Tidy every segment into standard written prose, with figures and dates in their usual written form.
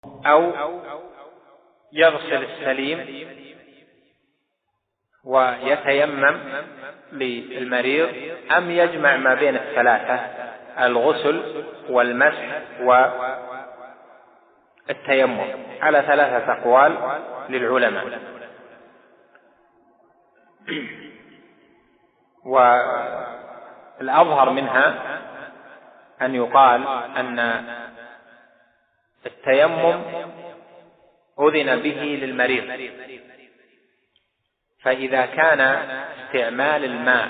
أو يغسل السليم ويتيمم للمريض، أم يجمع ما بين الثلاثة، الغسل والمسح والتيمم، على 3 أقوال للعلماء. والأظهر منها أن يقال أن التيمم أذن به للمريض، فإذا كان استعمال الماء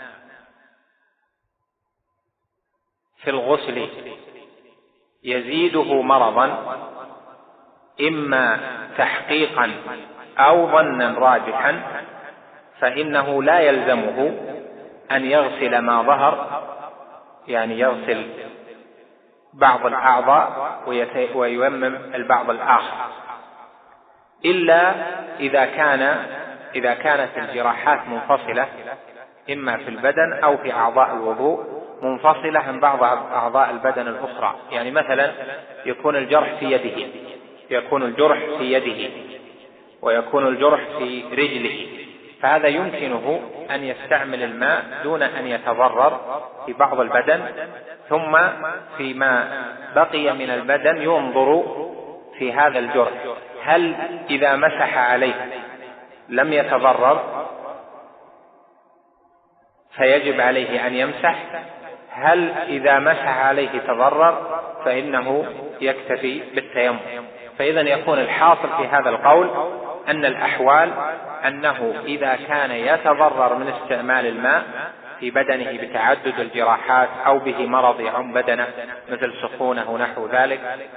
في الغسل يزيده مرضا، إما تحقيقا أو ظنا راجحا، فإنه لا يلزمه أن يغسل ما ظهر، يعني يغسل بعض الأعضاء وييمم البعض الآخر، إلا إذا كانت الجراحات منفصلة، إما في البدن أو في أعضاء الوضوء، منفصلة عن بعض أعضاء البدن الأخرى. يعني مثلا يكون الجرح في يده ويكون الجرح في رجله، فهذا يمكنه أن يستعمل الماء دون أن يتضرر في بعض البدن، ثم فيما بقي من البدن ينظر في هذا الجرح، هل إذا مسح عليه لم يتضرر فيجب عليه أن يمسح، هل إذا مسح عليه تضرر فإنه يكتفي بالتيمم. فإذا يكون الحاصل في هذا القول أن الأحوال أنه إذا كان يتضرر من استعمال الماء في بدنه بتعدد الجراحات أو به مرض يعم بدنه مثل سخونة ونحو ذلك،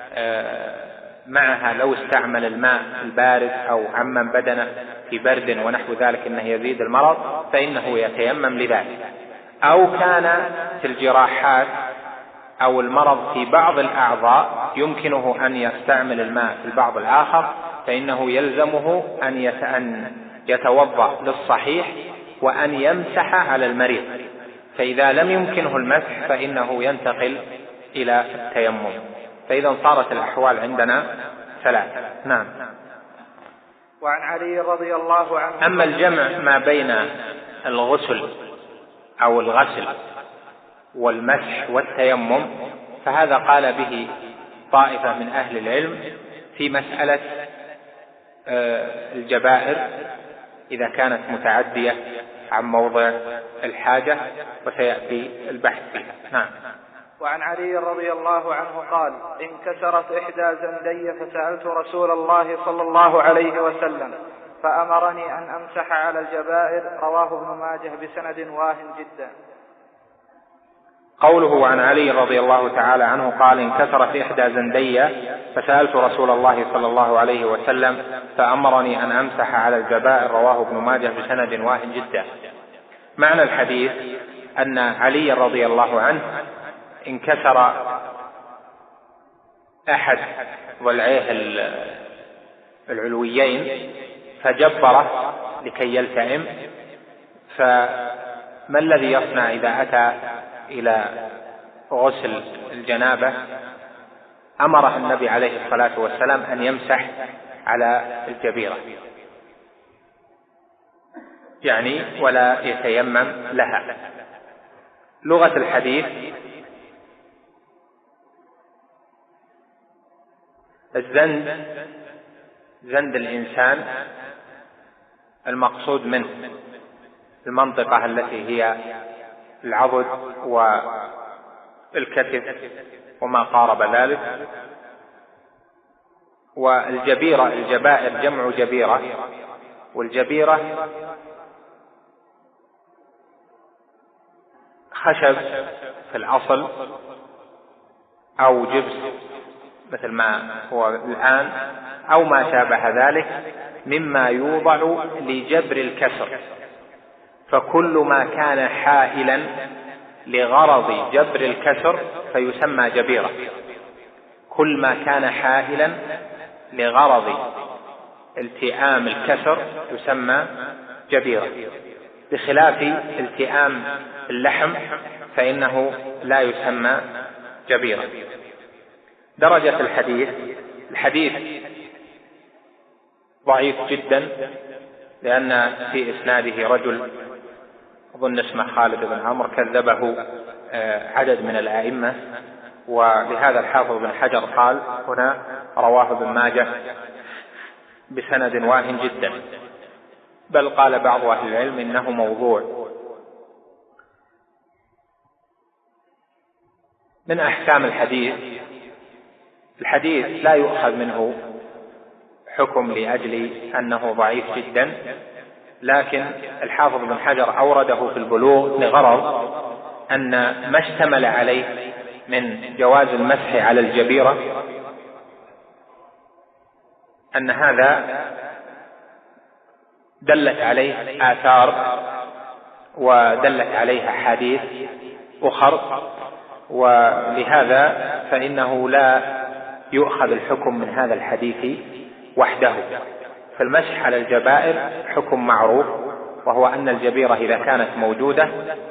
معها لو استعمل الماء البارد أو عمم بدنه في برد ونحو ذلك إنه يزيد المرض، فإنه يتيمم لذلك. أو كان في الجراحات أو المرض في بعض الأعضاء يمكنه أن يستعمل الماء في البعض الآخر، فإنه يلزمه أن يتوضأ للصحيح وأن يمسح على المريض، فإذا لم يمكنه المسح فإنه ينتقل إلى التيمم. فإذا صارت الأحوال عندنا 3. نعم. وعن علي رضي الله عنه. أما الجمع ما بين الغسل أو الغسل والمسح والتيمم فهذا قال به طائفة من أهل العلم في مسألة الجبائر إذا كانت متعدية عن موضع الحاجة، وسيأتي البحث فيها. نعم. وعن علي رضي الله عنه قال: انكسرت إحدى زندي فسألت رسول الله صلى الله عليه وسلم فأمرني أن أمسح على الجبائر. رواه ابن ماجه بسند واهن جدا. قوله عن علي رضي الله تعالى عنه قال: انكسرت إحدى زندي فسألت رسول الله صلى الله عليه وسلم فأمرني أن أمسح على الجبائر. رواه ابن ماجه بسند واهن جدا. معنى الحديث أن علي رضي الله عنه انكسر أحد ضلعيه العلويين فجبره لكي يلتئم، فما الذي يصنع إذا أتى إلى غسل الجنابة؟ أمره النبي عليه الصلاة والسلام أن يمسح على الجبيرة، يعني ولا يتيمم لها. لغة الحديث: الزند زند الإنسان المقصود منه المنطقة التي هي العضد والكتف وما قارب ذلك. والجبيرة الجبائر جمع جبيرة، والجبيرة خشب في الأصل أو جبس مثل ما هو الآن أو ما شابه ذلك مما يوضع لجبر الكسر، فكل ما كان حائلا لغرض جبر الكسر فيسمى جبيرة، كل ما كان حائلا لغرض التئام الكسر يسمى جبيرة، بخلاف التئام اللحم فإنه لا يسمى جبيرة. درجة الحديث ضعيف جدا، لأن في إسناده رجل أظن اسمه خالد بن عمرو كذبه عدد من الأئمة، ولهذا الحافظ بن حجر قال هنا رواه ابن ماجه بسند واهن جدا، بل قال بعض أهل العلم إنه موضوع. من أحكام الحديث لا يؤخذ منه حكم لأجل أنه ضعيف جدا، لكن الحافظ بن حجر أورده في البلوغ لغرض أن ما اشتمل عليه من جواز المسح على الجبيرة أن هذا دلت عليه آثار ودلت عليه أحاديث أخر، ولهذا فإنه لا يؤخذ الحكم من هذا الحديث وحده. فالمسح على الجبائر حكم معروف، وهو أن الجبيرة إذا كانت موجودة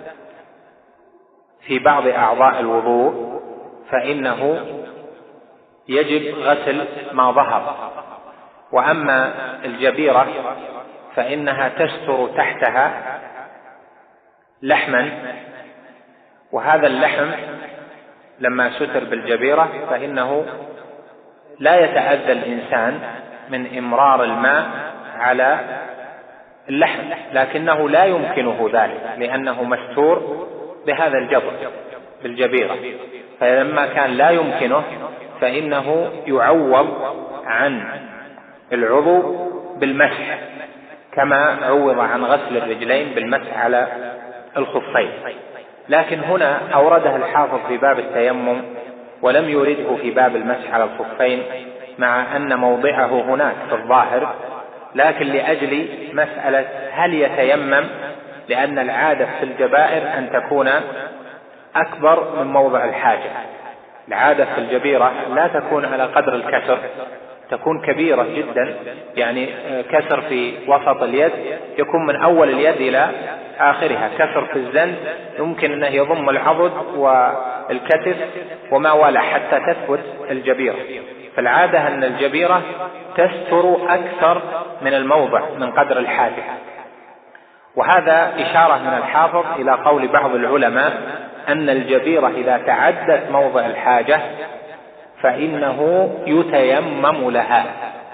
في بعض أعضاء الوضوء فإنه يجب غسل ما ظهر، وأما الجبيرة فإنها تستر تحتها لحما، وهذا اللحم لما ستر بالجبيرة فإنه لا يتأذى الإنسان من إمرار الماء على اللحم، لكنه لا يمكنه ذلك لأنه مستور بهذا الجبر بالجبيرة، فلما كان لا يمكنه فإنه يعوض عن العضو بالمسح، كما عوض عن غسل الرجلين بالمسح على الخفين. لكن هنا أورده الحافظ في باب التيمم ولم يرده في باب المسح على الخفين، مع أن موضعه هناك في الظاهر، لكن لأجل مسألة هل يتيمم، لأن العادة في الجبائر أن تكون أكبر من موضع الحاجة. العادة في الجبيرة لا تكون على قدر الكسر، تكون كبيرة جدا، يعني كسر في وسط اليد يكون من أول اليد إلى آخرها، كسر في الزند يمكن أنه يضم العضد والكتف وما ولا حتى تثبت الجبيرة. فالعادة أن الجبيرة تستر أكثر من الموضع من قدر الحاجة، وهذا إشارة من الحافظ إلى قول بعض العلماء أن الجبيرة إذا تعدت موضع الحاجة فإنه يتيمم لها.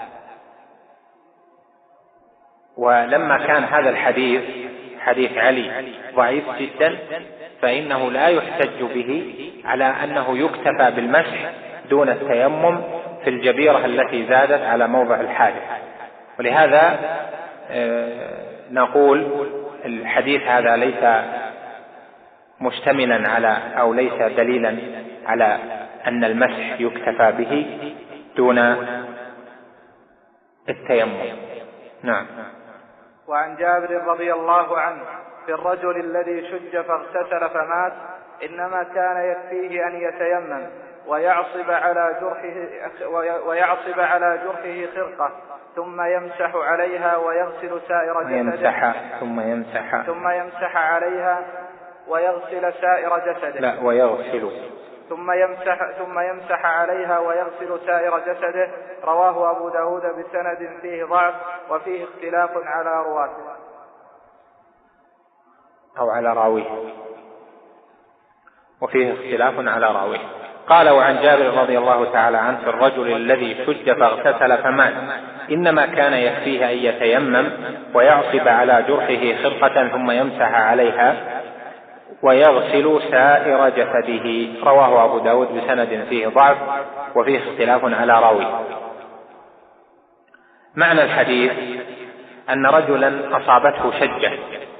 ولما كان هذا الحديث حديث علي ضعيف جدا فإنه لا يحتج به على أنه يكتفى بالمسح دون التيمم في الجبيرة التي زادت على موضع الحاجة. ولهذا نقول الحديث هذا ليس مشتملا على أو ليس دليلا على أن المسح يكتفى به دون التيمم. نعم. وعن جابر رضي الله عنه في الرجل الذي شج فاغتسل فمات إنما كان يكفيه أن يتيمم ويعصب على جرحه خرقة ثم يمسح عليها ويغسل سائر جسده ثم يمسح عليها ويغسل سائر جسده لا ويغسل ثم يمسح عليها ويغسل سائر جسده. رواه أبو داود بسند فيه ضعف وفيه اختلاف على رواته أو على راويه، وفيه اختلاف على راويه. قال وعن جابر رضي الله تعالى عنه في الرجل الذي شج فاغتسل فمات إنما كان يكفيه أن يتيمم ويعصب على جرحه خرقة ثم يمسح عليها ويغسل سائر جسده. رواه أبو داود بسند فيه ضعف وفيه اختلاف على راويه. معنى الحديث أن رجلا أصابته شجة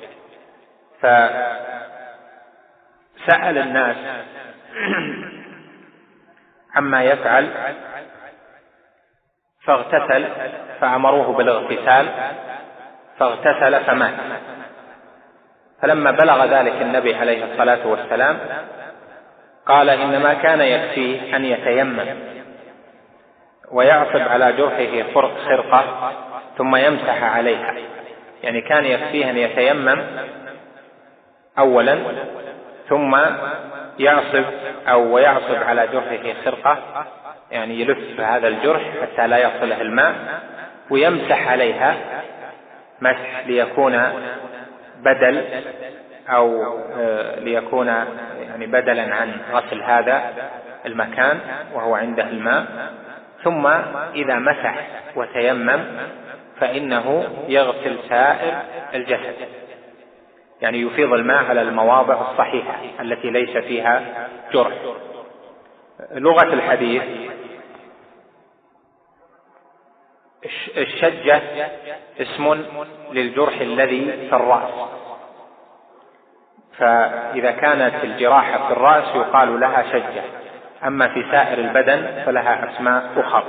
فسأل الناس عما يفعل فاغتسل، فأمروه بالاغتسال فاغتسل فمات. فلما بلغ ذلك النبي عليه الصلاة والسلام قال إنما كان يكفيه أن يتيمم ويعصب على جرحه خرقة ثم يمسح عليها، يعني كان يكفيه أن يتيمم أولا ثم يعصب على جرحه خرقة يعني يلف هذا الجرح حتى لا يصله الماء ويمسح عليها مسح ليكون بدل أو ليكون يعني بدلا عن غسل هذا المكان وهو عنده الماء. ثم إذا مسح وتيمم فإنه يغسل سائر الجسد، يعني يفيض الماء على المواضع الصحيحة التي ليس فيها جرح. لغة الحديث الشجة اسم للجرح الذي في الرأس، فإذا كانت الجراحة في الرأس يقال لها شجة، أما في سائر البدن فلها أسماء أخرى.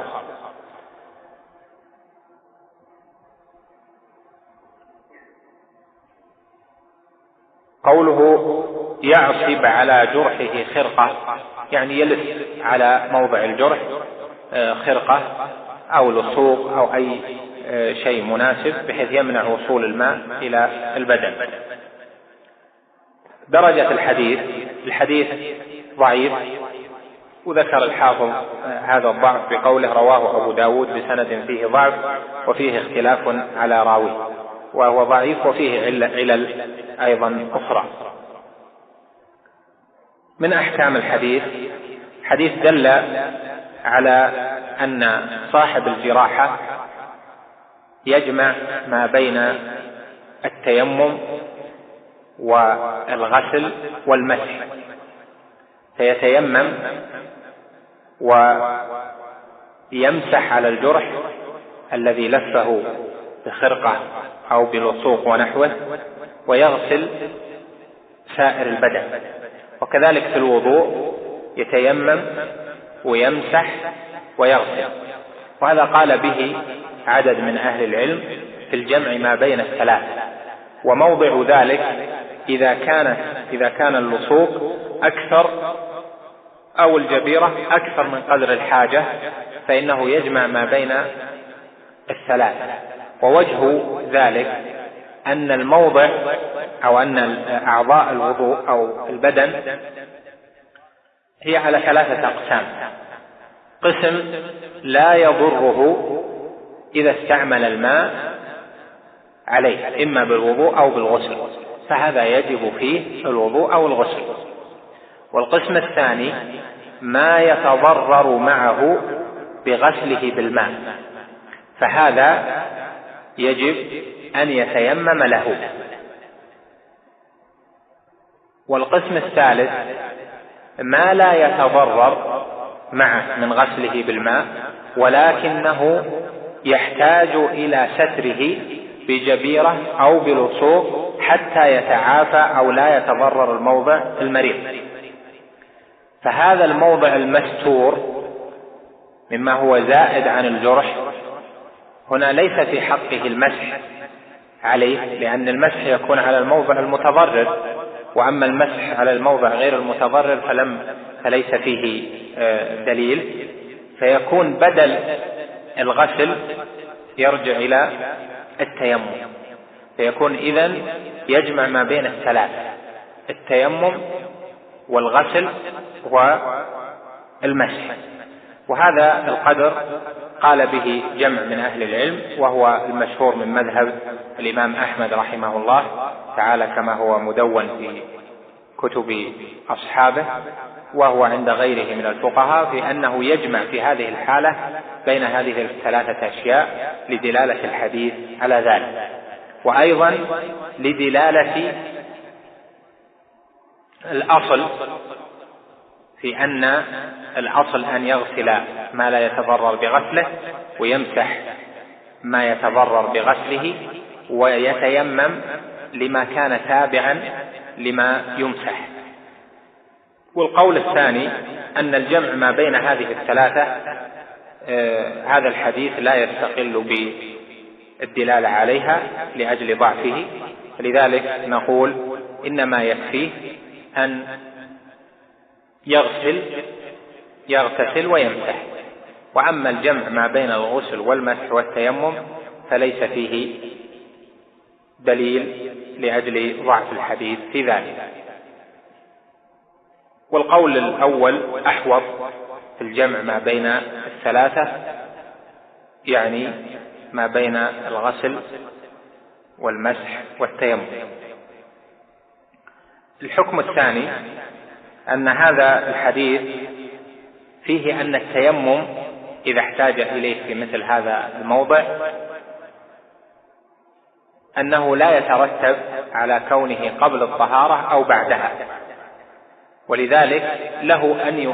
قوله يعصب على جرحه خرقة، يعني يلف على موضع الجرح خرقة أو لصوق أو أي شيء مناسب بحيث يمنع وصول الماء إلى البدن. درجة الحديث ضعيف، وذكر الحافظ هذا الضعف بقوله رواه أبو داود بسند فيه ضعف وفيه اختلاف على راويه، وهو ضعيف وفيه علل أيضا أخرى. من أحكام الحديث دل على أن صاحب الجراحة يجمع ما بين التيمم والغسل والمسح، فيتيمم ويمسح على الجرح الذي لفه بخرقة أو بلصوق ونحوه ويغسل سائر البدن. وكذلك في الوضوء يتيمم ويمسح ويغسل، وهذا قال به عدد من أهل العلم في الجمع ما بين الثلاث. وموضع ذلك إذا كان اللصوق أكثر أو الجبيرة أكثر من قدر الحاجة فإنه يجمع ما بين الثلاث. ووجه ذلك أن الموضع أو أن أعضاء الوضوء أو البدن هي على 3 أقسام. قسم لا يضره إذا استعمل الماء عليه إما بالوضوء أو بالغسل، فهذا يجب فيه الوضوء أو الغسل. والقسم الثاني ما يتضرر معه بغسله بالماء، فهذا يجب أن يتيمم له. والقسم الثالث ما لا يتضرر معه من غسله بالماء ولكنه يحتاج إلى ستره بجبيرة أو بلصوق حتى يتعافى أو لا يتضرر الموضع المريض. فهذا الموضع المستور مما هو زائد عن الجرح هنا ليس في حقه المسح عليه، لأن المسح يكون على الموضع المتضرر، وأما المسح على الموضع غير المتضرر فليس فيه دليل، فيكون بدل الغسل يرجع إلى التيمم، فيكون إذن يجمع ما بين الثلاث: التيمم والغسل والمسح. وهذا القدر قال به جمع من أهل العلم، وهو المشهور من مذهب الإمام أحمد رحمه الله تعالى كما هو مدون في كتب أصحابه، وهو عند غيره من الفقهاء في أنه يجمع في هذه الحالة بين هذه 3 أشياء لدلالة الحديث على ذلك، وأيضا لدلالة الأصل في أن الأصل أن يغسل ما لا يتضرر بغسله ويمسح ما يتضرر بغسله ويتيمم لما كان تابعا لما يمسح. والقول الثاني أن الجمع ما بين هذه 3 هذا الحديث لا يستقل بالدلالة عليها لأجل ضعفه، فلذلك نقول إنما يكفيه أن يغتسل ويمسح. وأما الجمع ما بين الغسل والمسح والتيمم فليس فيه دليل لأجل ضعف الحديث في ذلك. والقول الأول أحوط في الجمع ما بين الثلاثة، يعني ما بين الغسل والمسح والتيمم. الحكم الثاني أن هذا الحديث فيه أن التيمم إذا احتاج إليه في مثل هذا الموضع أنه لا يترتب على كونه قبل الطهارة أو بعدها، ولذلك له أن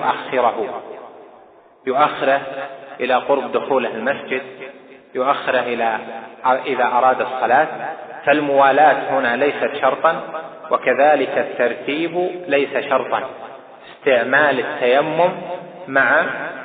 يؤخره إلى قرب دخوله المسجد، يؤخره إذا أراد الصلاة. فالموالاة هنا ليست شرطا، وكذلك الترتيب ليس شرطا، استعمال التيمم مع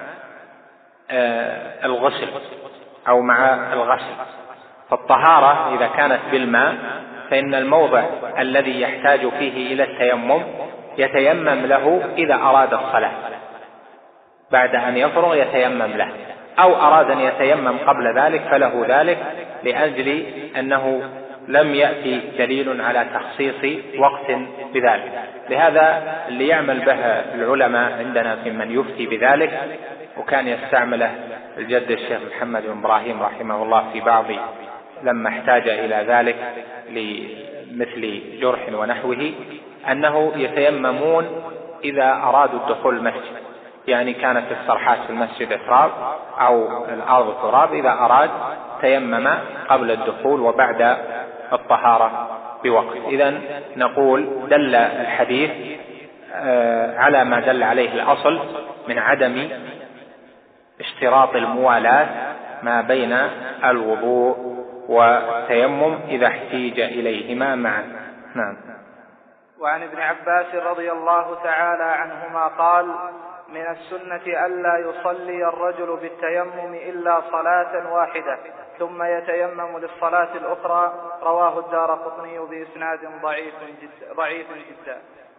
الغسل أو مع الغسل. فالطهارة إذا كانت بالماء فإن الموضع الذي يحتاج فيه إلى التيمم يتيمم له إذا أراد الصلاة، بعد أن يفرغ يتيمم له، أو أراد أن يتيمم قبل ذلك فله ذلك، لأجل أنه لم يأتي دليل على تخصيص وقت بذلك. لهذا اللي يعمل به العلماء عندنا في من يفتي بذلك، وكان يستعمله الجد الشيخ محمد بن إبراهيم رحمه الله في بعض لما احتاج إلى ذلك لمثل جرح ونحوه، أنه يتيممون إذا أرادوا الدخول المسجد، يعني كانت الصرحات في المسجد تراب أو الأرض تراب، إذا أراد تيمم قبل الدخول وبعد الطهارة بوقت. إذن نقول دل الحديث على ما دل عليه الأصل من عدم اشتراط الموالاة ما بين الوضوء والتيمم إذا احتيج إليهما معا. نعم. وعن ابن عباس رضي الله تعالى عنهما قال: من السنة ألا يصلي الرجل بالتيمم إلا صلاة واحدة ثم يتيمم للصلاة الأخرى. رواه الدارقطني بإسناد ضعيف جدا.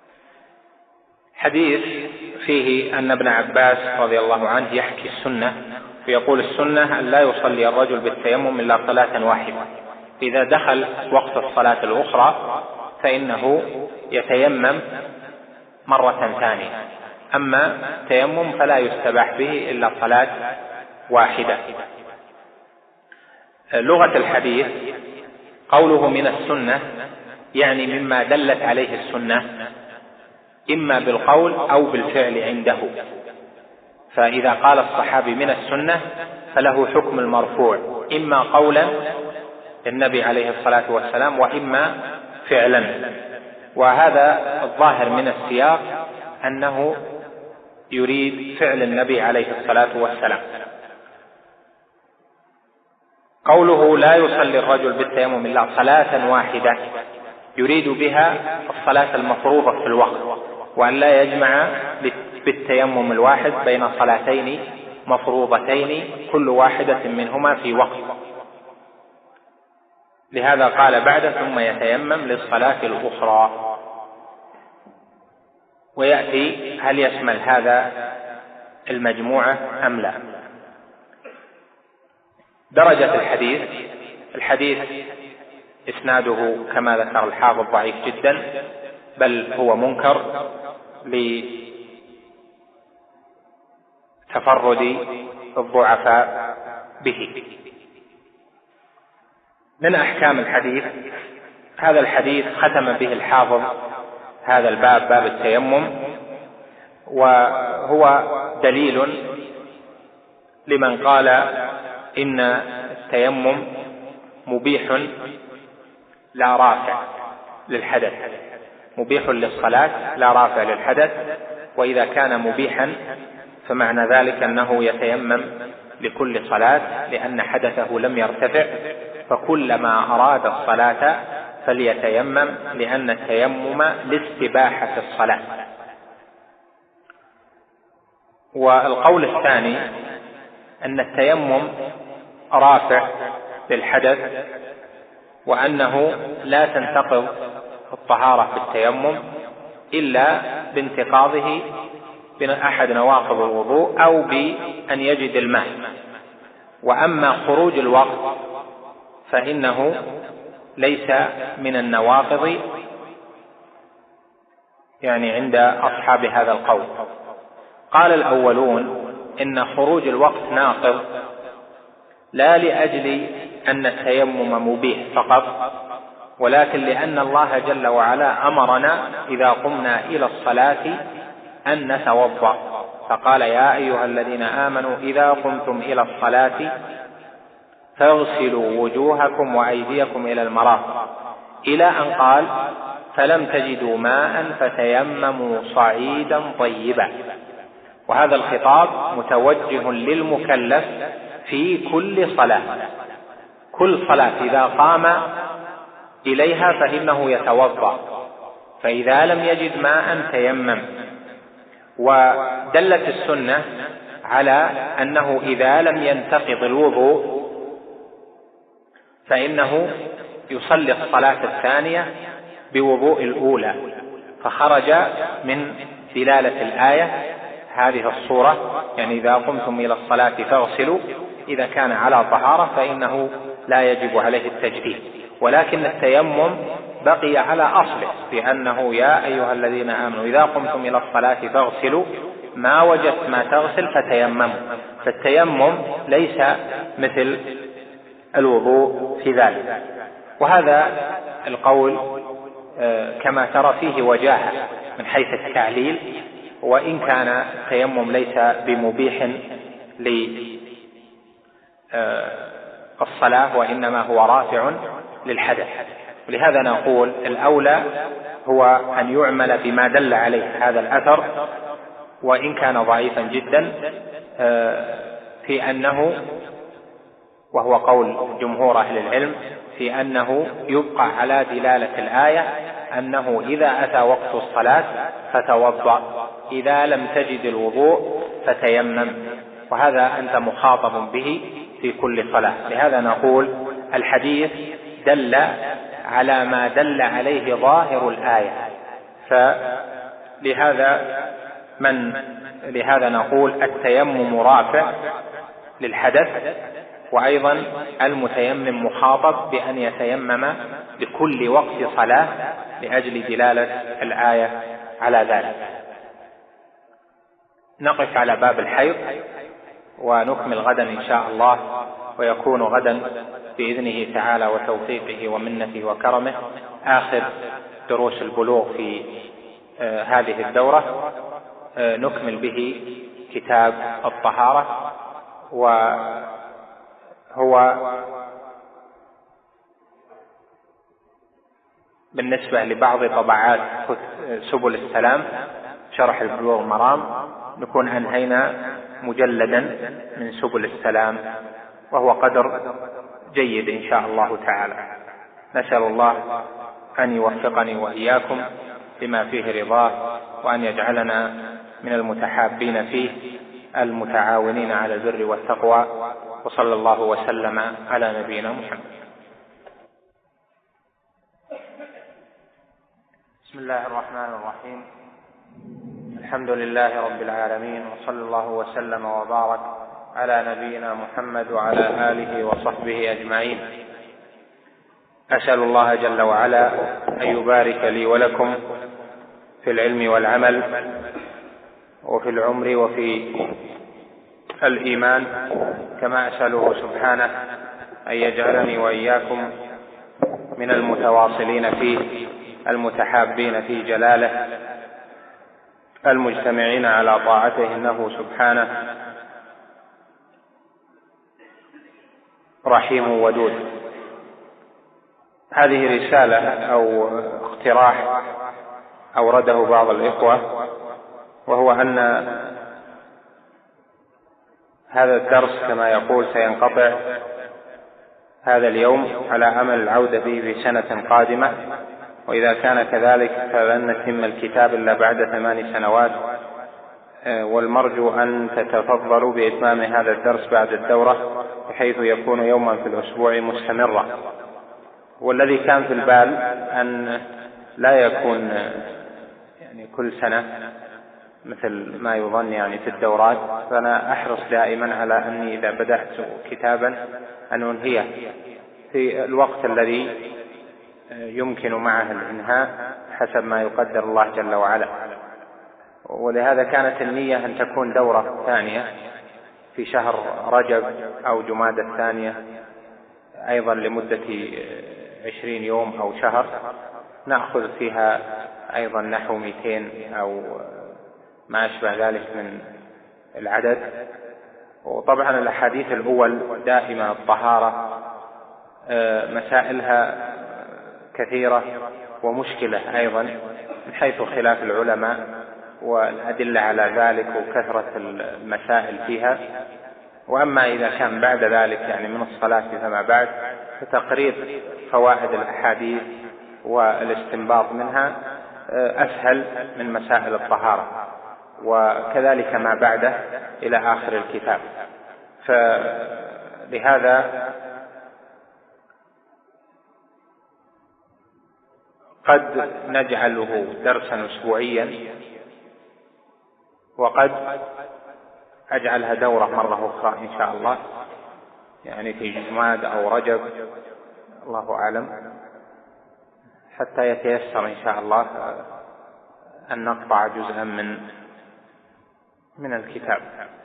حديث فيه أن ابن عباس رضي الله عنه يحكي السنة، ويقول السنة أن لا يصلي الرجل بالتيمم إلا صلاة واحدة، إذا دخل وقت الصلاة الأخرى فإنه يتيمم مرة ثانية، أما التيمم فلا يستباح به إلا صلاة واحدة. لغة الحديث قوله من السنة يعني مما دلت عليه السنة، إما بالقول أو بالفعل عنده. فإذا قال الصحابي من السنة فله حكم المرفوع، إما قولا النبي عليه الصلاة والسلام وإما فعلا. وهذا الظاهر من السياق أنه يريد فعل النبي عليه الصلاة والسلام. قوله لا يصلي الرجل بالتيمم إلا صلاة واحدة يريد بها الصلاة المفروضة في الوقت، وأن لا يجمع بالتيمم الواحد بين صلاتين مفروضتين كل واحدة منهما في وقت. لهذا قال بعد ثم يتيمم للصلاة الأخرى. ويأتي هل يشمل هذا المجموعة أم لا. درجة الحديث إسناده كما ذكر الحافظ ضعيف جدا، بل هو منكر لتفرد الضعفاء به. من أحكام الحديث هذا الحديث ختم به الحافظ هذا الباب، باب التيمم، وهو دليل لمن قال إن التيمم مبيح لا رافع للحدث، مبيح للصلاة لا رافع للحدث. وإذا كان مبيحا فمعنى ذلك أنه يتيمم لكل صلاة لأن حدثه لم يرتفع، فكلما أراد الصلاة فليتيمم، لأن التيمم لاستباحة الصلاة. والقول الثاني أن التيمم رافع للحدث، وأنه لا تنتقض الطهارة بالتيمم إلا بانتقاضه بأحد نواقض الوضوء أو بأن يجد الماء. وأما خروج الوقت فإنه ليس من النواقض يعني عند أصحاب هذا القول. قال الأولون إن خروج الوقت ناقض لا لأجل أن التيمم مبيح فقط، ولكن لأن الله جل وعلا أمرنا إذا قمنا إلى الصلاة أن نتوضأ، فقال يا أيها الذين آمنوا إذا قمتم إلى الصلاة فاغسلوا وجوهكم وأيديكم إلى المرافق، إلى أن قال فلم تجدوا ماء فتيمموا صعيدا طيبا. وهذا الخطاب متوجه للمكلف في كل صلاة، كل صلاة إذا قام إليها فإنه يتوضأ، فإذا لم يجد ماء تيمم. ودلت السنة على أنه إذا لم ينتقض الوضوء فإنه يصلي الصلاة الثانية بوضوء الأولى، فخرج من دلالة الآية هذه الصورة، يعني إذا قمتم إلى الصلاة فاغسلوا، إذا كان على طهارة فإنه لا يجب عليه التجديد. ولكن التيمم بقي على أصله بأنه يا أيها الذين آمنوا إذا قمتم إلى الصلاة فاغسلوا، ما وجدت ما تغسل فتيمموا، فالتيمم ليس مثل الوضوء في ذلك. وهذا القول كما ترى فيه وجاهة من حيث التعليل، وإن كان التيمم ليس بمبيح للصلاة وإنما هو رافع للحدث. ولهذا نقول الأولى هو أن يعمل بما دل عليه هذا الأثر، وإن كان ضعيفا جدا، في أنه، وهو قول جمهور أهل العلم، في أنه يبقى على دلالة الآية أنه إذا أتى وقت الصلاة فتوضأ، إذا لم تجد الوضوء فتيمم، وهذا أنت مخاطب به في كل صلاة. لهذا نقول الحديث دل على ما دل عليه ظاهر الآية، لهذا نقول التيمم رافع للحدث، وأيضا المتيمم مخاطب بأن يتيمم لكل وقت صلاة لأجل دلالة الآية على ذلك. نقف على باب الحيض ونكمل غدا إن شاء الله، ويكون غدا بإذنه تعالى وتوفيقه ومنته وكرمه آخر دروس البلوغ في هذه الدورة، نكمل به كتاب الطهارة. وهو بالنسبة لبعض طبعات سبل السلام شرح البلوغ المرام نكون أنهينا مجلدا من سبل السلام، وهو قدر جيد إن شاء الله تعالى. نسأل الله أن يوفقني وإياكم لما فيه رضاه، وأن يجعلنا من المتحابين فيه المتعاونين على البر والتقوى، وصلى الله وسلم على نبينا محمد. بسم الله الرحمن الرحيم. الحمد لله رب العالمين، وصلى الله وسلم وبارك على نبينا محمد وعلى آله وصحبه أجمعين. أسأل الله جل وعلا أن يبارك لي ولكم في العلم والعمل وفي العمر وفي الإيمان، كما أسأله سبحانه أن يجعلني وإياكم من المتواصلين فيه المتحابين في جلاله المجتمعين على طاعته، إنه سبحانه رحيم ودود. هذه رسالة أو اقتراح أورده بعض الإخوة، وهو أن هذا الدرس كما يقول سينقطع هذا اليوم على أمل العودة به في سنة قادمة، وإذا كان كذلك فلن نتم الكتاب إلا بعد 8 سنوات، والمرجو أن تتفضلوا بإتمام هذا الدرس بعد الدورة بحيث يكون يوما في الأسبوع مستمرا. والذي كان في البال أن لا يكون يعني كل سنة مثل ما يظن يعني في الدورات، فأنا أحرص دائما على أني إذا بدأت كتابا أن أنهيه في الوقت الذي يمكن معه الإنهاء حسب ما يقدر الله جل وعلا. ولهذا كانت النية أن تكون دورة ثانية في شهر رجب أو جمادى الثانية أيضا لمدة 20 يوم أو شهر، نأخذ فيها أيضا نحو 200 أو ما أشبه ذلك من العدد. وطبعا الأحاديث الأول دائما الطهارة مسائلها كثيرة ومشكلة أيضا من حيث خلاف العلماء والأدلة على ذلك وكثرة المسائل فيها. وأما إذا كان بعد ذلك يعني من الصلاة فما بعد، فتقرير فوائد الأحاديث والاستنباط منها أسهل من مسائل الطهارة، وكذلك ما بعده إلى آخر الكتاب. فلهذا قد نجعله درسا أسبوعيا، وقد أجعلها دورة مرة أخرى إن شاء الله، يعني في جماد أو رجب، الله أعلم، حتى يتيسر إن شاء الله أن نقطع جزءا من الكتاب.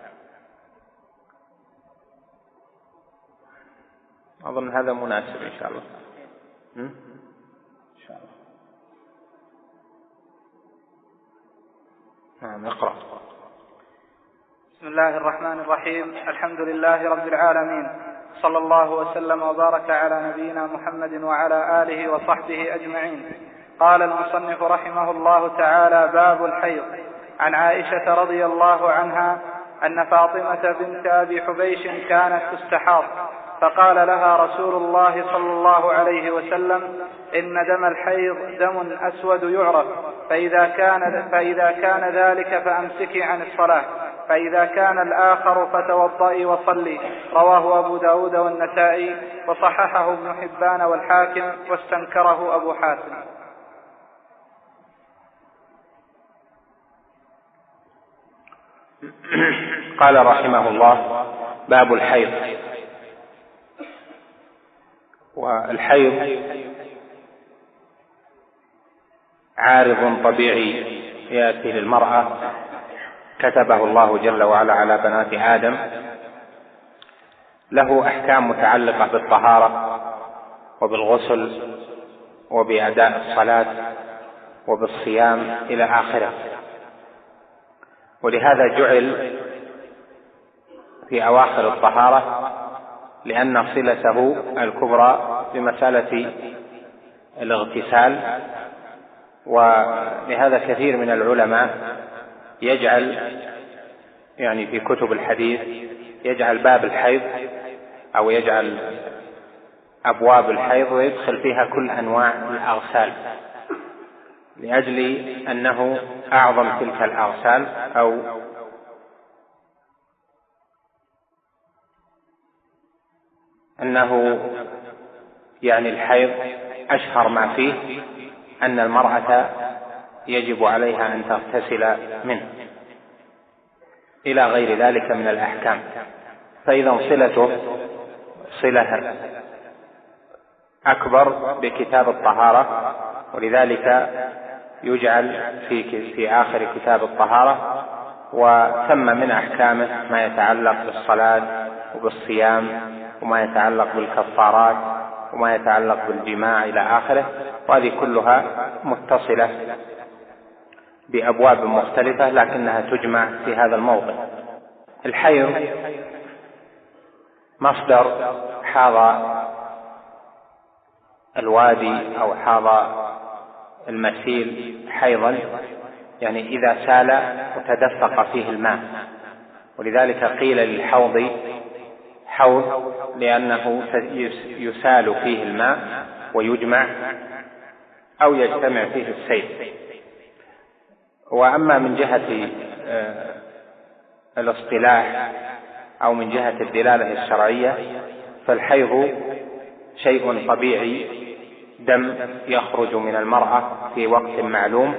أظن هذا مناسب إن شاء الله. إن شاء الله. نعم، اقرأ. بسم الله الرحمن الرحيم. الحمد لله رب العالمين، صلى الله وسلم وبارك على نبينا محمد وعلى آله وصحبه أجمعين. قال المصنف رحمه الله تعالى: باب الحيض. عن عائشة رضي الله عنها أن فاطمة بنت أبي حبيش كانت تستحاض، فقال لها رسول الله صلى الله عليه وسلم: إن دم الحيض دم أسود يعرف، فإذا كان ذلك فأمسكي عن الصلاة، فإذا كان الآخر فتوضئي وصلي. رواه أبو داود والنسائي، وصححه ابن حبان والحاكم، واستنكره أبو حاتم. قال رحمه الله: باب الحيض. والحيض عارض طبيعي يأتي للمرأة كتبه الله جل وعلا على بنات آدم، له أحكام متعلقة بالطهارة وبالغسل وبأداء الصلاة وبالصيام إلى آخره. ولهذا جعل في أواخر الطهارة، لأن صلته الكبرى بمسألة الاغتسال. ولهذا كثير من العلماء يجعل يعني في كتب الحديث يجعل باب الحيض أو يجعل أبواب الحيض ويدخل فيها كل أنواع الأغسال، لأجل أنه أعظم تلك الأغسال، أو أنه يعني الحيض أشهر ما فيه أن المرأة يجب عليها أن تغتسل منه، إلى غير ذلك من الأحكام. فإذا صلته صلة أكبر بكتاب الطهارة، ولذلك يجعل في آخر كتاب الطهارة. وثم من أحكامه ما يتعلق بالصلاة وبالصيام، وما يتعلق بالكفارات، وما يتعلق بالجماع إلى آخره. وهذه كلها متصلة بأبواب مختلفة لكنها تجمع في هذا الموضع. الحيض مصدر حاض الوادي أو حاض المسيل حيضا، يعني إذا سال وتدفق فيه الماء. ولذلك قيل للحوض حوض لأنه يسال فيه الماء ويجمع أو يجتمع فيه السيل. وأما من جهة الاصطلاح أو من جهة الدلالة الشرعية، فالحيض شيء طبيعي، دم يخرج من المرأة في وقت معلوم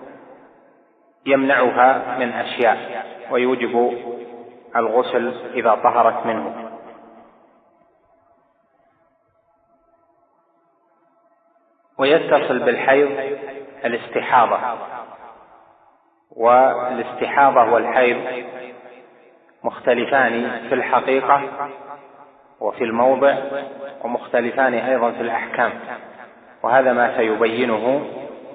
يمنعها من أشياء، ويوجب الغسل إذا طهرت منه. ويتصل بالحيض الاستحاضة، والاستحاضة والحيض مختلفان في الحقيقة وفي الموضع، ومختلفان أيضا في الأحكام، وهذا ما سيبينه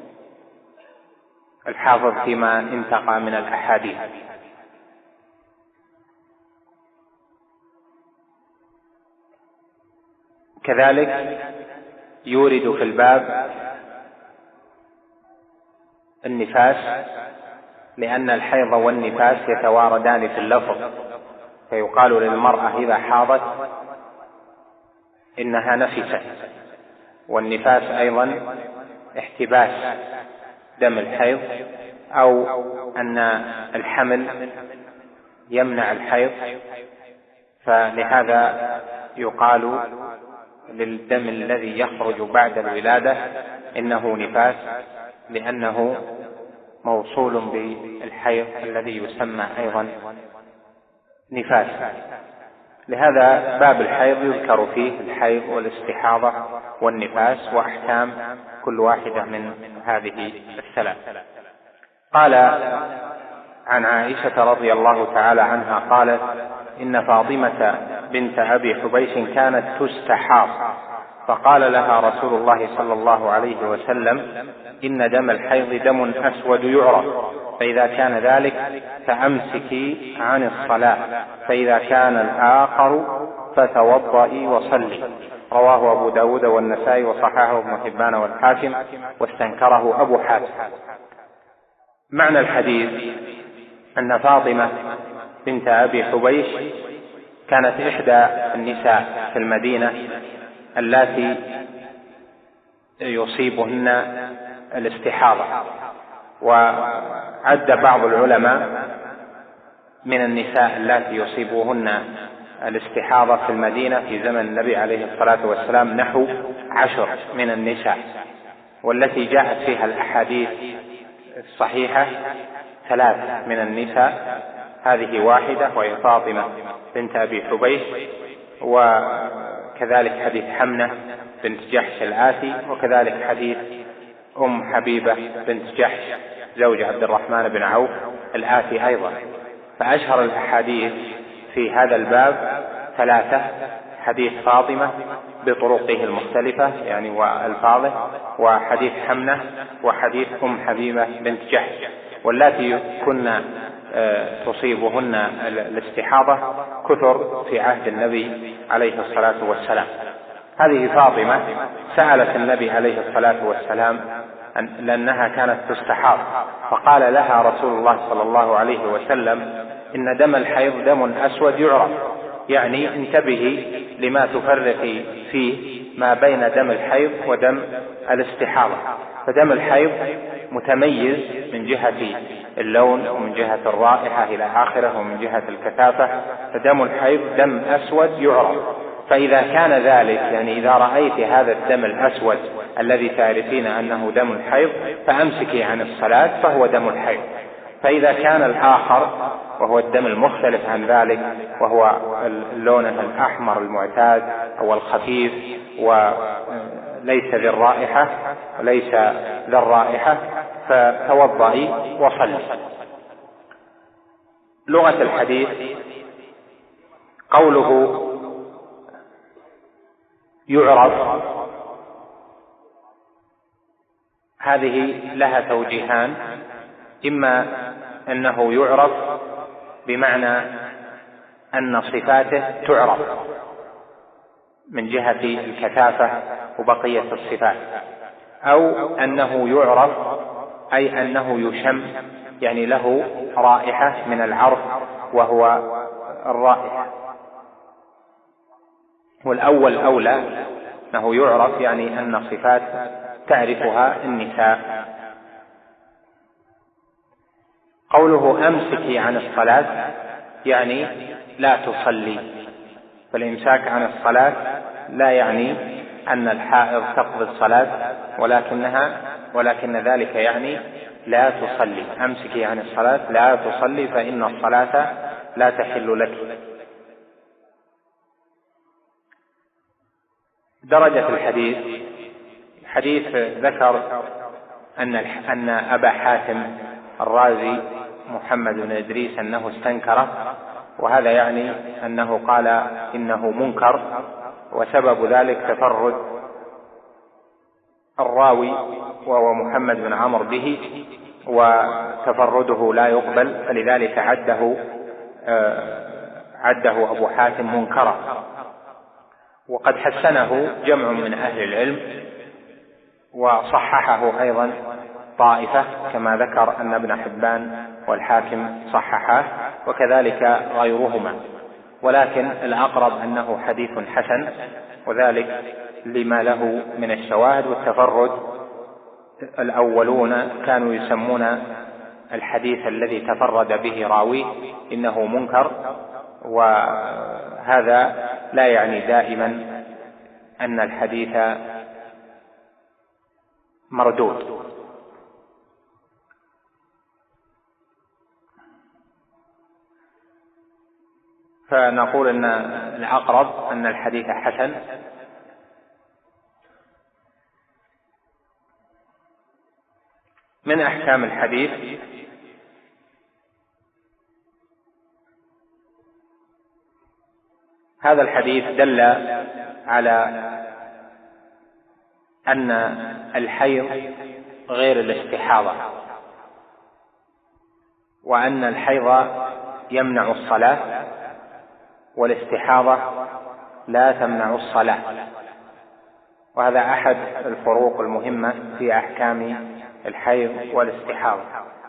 الحافظ فيما انتقى من الأحاديث. كذلك يورد في الباب النفاس، لأن الحيض والنفاس يتواردان في اللفظ، فيقال للمرأة إذا حاضت إنها نفست، والنفاس أيضا احتباس دم الحيض، أو أن الحمل يمنع الحيض، فلهذا يقال للدم الذي يخرج بعد الولادة إنه نفاس، لأنه موصول بالحيض الذي يسمى أيضا نفاس. لهذا باب الحيض يذكر فيه الحيض والاستحاضة والنفاس وأحكام كل واحدة من هذه الثلاث. قال عن عائشة رضي الله تعالى عنها قالت: إن فاطمة بنت أبي حبيش كانت تستحاض، فقال لها رسول الله صلى الله عليه وسلم: إن دم الحيض دم أسود يعرف، فإذا كان ذلك فأمسكي عن الصلاة، فإذا كان الآخر فتوضئي وصلي. رواه أبو داود والنسائي وصححه ابن حبان والحاكم واستنكره أبو حاتم. معنى الحديث أن فاطمة بنت أبي حبيش كانت إحدى النساء في المدينة اللاتي يصيبهن الاستحاضة، وعد بعض العلماء من النساء اللاتي يصيبهن الاستحاضة في المدينة في زمن النبي عليه الصلاة والسلام نحو 10 من النساء، والتي جاءت فيها الأحاديث الصحيحة 3 من النساء، هذه واحدة وهي فاطمة بنت أبي حبيش، وكذلك حديث حمنة بنت جحش الآتي، وكذلك حديث أم حبيبة بنت جحش زوج عبد الرحمن بن عوف الآتي أيضا. فأشهر الأحاديث في هذا الباب 3: حديث فاطمة بطرقه المختلفة يعني والفاظه، وحديث حمنة، وحديث أم حبيبة بنت جحش، واللاتي كنا تصيبهن الاستحاضة كثر في عهد النبي عليه الصلاة والسلام. هذه فاطمة سألت النبي عليه الصلاة والسلام لأنها كانت تستحاض، فقال لها رسول الله صلى الله عليه وسلم: إن دم الحيض دم أسود يعرف، يعني انتبهي لما تفرقي فيه ما بين دم الحيض ودم الاستحاضة. فدم الحيض متميز من جهة اللون ومن جهة الرائحة إلى آخره ومن جهة الكثافة، فدم الحيض دم أسود يعرف. فإذا كان ذلك يعني إذا رأيت هذا الدم الأسود الذي تعرفين أنه دم الحيض فأمسكي عن الصلاة فهو دم الحيض. فإذا كان الآخر وهو الدم المختلف عن ذلك وهو اللون الأحمر المعتاد أو الخفيف وليس ذي الرائحة وليس ذي الرائحة فتوضئي وصلي. لغة الحديث قوله يعرف هذه لها توجيهان: إما أنه يعرف بمعنى أن صفاته تعرف من جهة الكثافة وبقية الصفات، أو أنه يعرف أي أنه يشم يعني له رائحة من العرف وهو الرائحة. والأول أولى، أنه يعرف يعني أن صفات تعرفها النساء. قوله أمسكي عن الصلاة يعني لا تصلي، فالإمساك عن الصلاة لا يعني أن الحائض تقضي الصلاة ولكن ذلك يعني لا تصلي. أمسكي عن الصلاة لا تصلي فإن الصلاة لا تحل لك. درجة الحديث ذكر أن أبا حاتم الرازي محمد بن إدريس أنه استنكره وهذا يعني أنه قال إنه منكر، وسبب ذلك تفرد الراوي وهو محمد بن عمرو به، وتفرده لا يقبل، فلذلك عده أبو حاتم منكرا. وقد حسنه جمع من أهل العلم، وصححه أيضا طائفة كما ذكر أن ابن حبان والحاكم صححاه، وكذلك غيرهما، ولكن الأقرب أنه حديث حسن، وذلك لما له من الشواهد والتفرد. الأولون كانوا يسمون الحديث الذي تفرد به راويه إنه منكر، وهذا لا يعني دائما أن الحديث مردود. فنقول أن الأقرب أن الحديث حسن. من أحكام الحديث هذا الحديث دل على أن الحيض غير الاستحاضة، وأن الحيض يمنع الصلاة والاستحاضة لا تمنع الصلاة، وهذا أحد الفروق المهمة في أحكام الحيض والاستحاضة.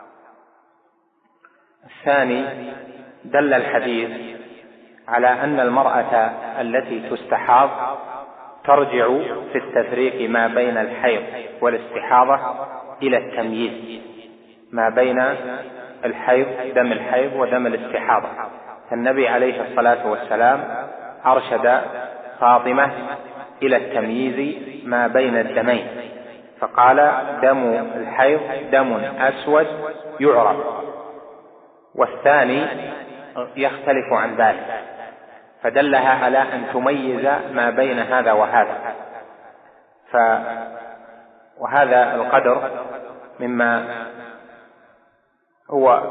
الثاني، دل الحديث على أن المرأة التي تستحاض ترجع في التفريق ما بين الحيض والاستحاضة إلى التمييز ما بين الحيض، دم الحيض ودم الاستحاضة. فالنبي عليه الصلاة والسلام أرشد فاطمة إلى التمييز ما بين الدمين، فقال دم الحيض دم أسود يعرف، والثاني يختلف عن ذلك، فدلها على أن تميز ما بين هذا وهذا. وهذا القدر مما هو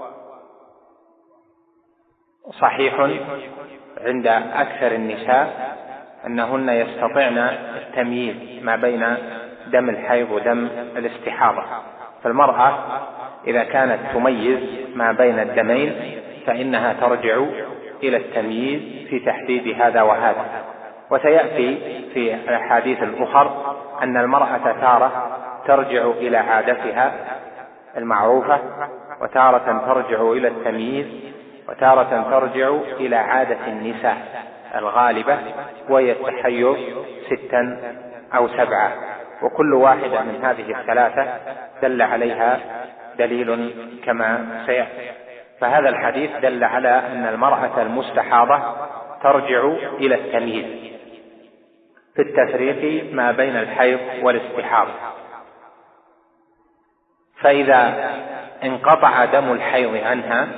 صحيح عند أكثر النساء أنهن يستطعن التمييز ما بين دم الحيض ودم الاستحاضة. فالمرأة إذا كانت تميز ما بين الدمين فإنها ترجع إلى التمييز في تحديد هذا وهذا. وسيأتي في الأحاديث الأخر أن المرأة تارة ترجع إلى عادتها المعروفة، وتارة ترجع إلى التمييز، وتارة ترجع إلى عادة النساء الغالبة وهي التحيض 6 أو 7، وكل واحدة من هذه الثلاثة دل عليها دليل كما سيأتي. فهذا الحديث دل على أن المرأة المستحاضة ترجع إلى التمييز في التفريق ما بين الحيض والاستحاضة. فإذا انقطع دم الحيض عنها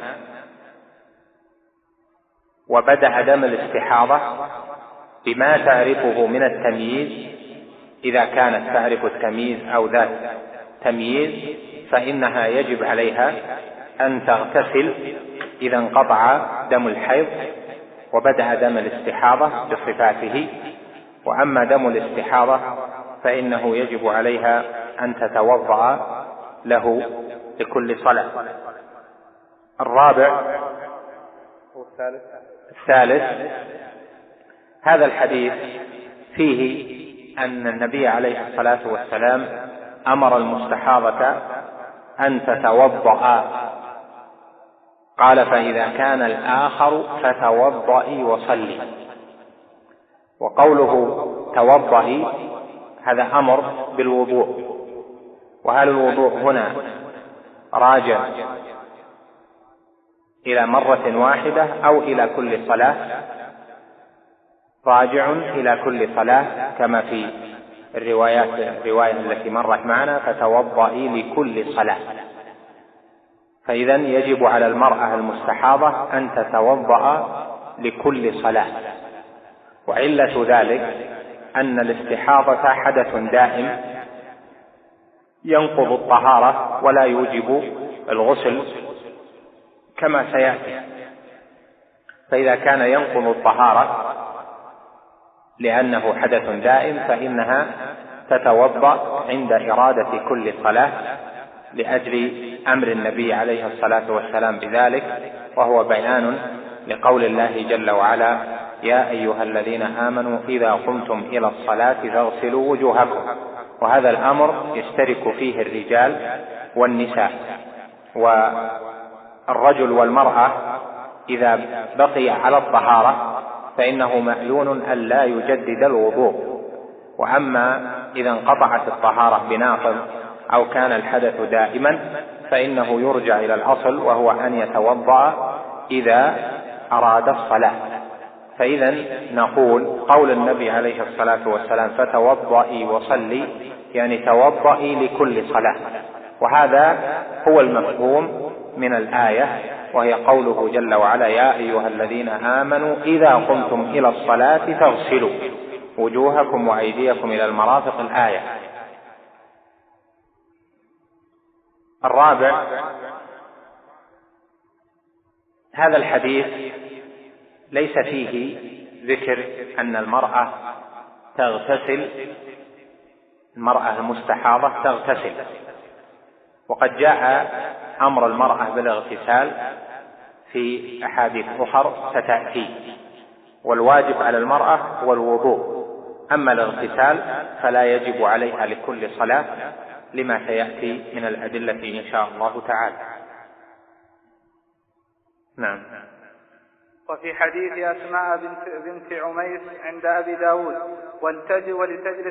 وبدأ دم الاستحاضة بما تعرفه من التمييز، إذا كانت تعرف التمييز أو ذات تمييز، فإنها يجب عليها أن تغتسل إذا انقطع دم الحيض وبدأ دم الاستحاضة بصفاته. وأما دم الاستحاضة فإنه يجب عليها أن تتوضأ له لكل صلاة. الرابع الثالث، هذا الحديث فيه أن النبي عليه الصلاة والسلام أمر المستحاضة أن تتوضأ، قال فإذا كان الآخر فتوضئي وصلي. وقوله توضئي هذا أمر بالوضوء، وهل الوضوء هنا راجع إلى مرة واحدة أو إلى كل صلاة؟ راجع إلى كل صلاة كما في الرواية التي مرت معنا فتوضئي لكل صلاة. فإذا يجب على المرأة المستحاضة أن تتوضأ لكل صلاة. وعلة ذلك أن الاستحاضة حدث دائم ينقض الطهارة ولا يوجب الغسل كما سيأتي، فإذا كان ينقض الطهارة لأنه حدث دائم فإنها تتوضأ عند إرادة كل صلاة لأجل أمر النبي عليه الصلاة والسلام بذلك، وهو بيان لقول الله جل وعلا: يا أيها الذين آمنوا إذا قمتم إلى الصلاة فاغسلوا وجوهكم. وهذا الأمر يشترك فيه الرجال والنساء، والرجل والمرأة إذا بقي على الطهارة فإنه مأذون أن لا يجدد الوضوء. وأما إذا انقطعت الطهارة بناقض أو كان الحدث دائما فإنه يرجع إلى الأصل، وهو أن يتوضأ إذا أراد الصلاة. فإذا نقول قول النبي عليه الصلاة والسلام: فتوضئي وصلي، يعني توضئي لكل صلاة. وهذا هو المفهوم من الآية، وهي قوله جل وعلا: يا أيها الذين آمنوا إذا قمتم إلى الصلاة فاغسلوا وجوهكم وأيديكم إلى المرافق. الآية. الرابع: هذا الحديث ليس فيه ذكر أن المرأة تغتسل، المرأة المستحاضة تغتسل، وقد جاء أمر المرأة بالاغتسال في أحاديث أخر ستأتي، والواجب على المرأة هو الوضوء، أما الاغتسال فلا يجب عليها لكل صلاة لما سيأتي من الأدلة إن شاء الله تعالى. نعم. وفي حديث أسماء بنت عميس عند أبي داود: ولتجلس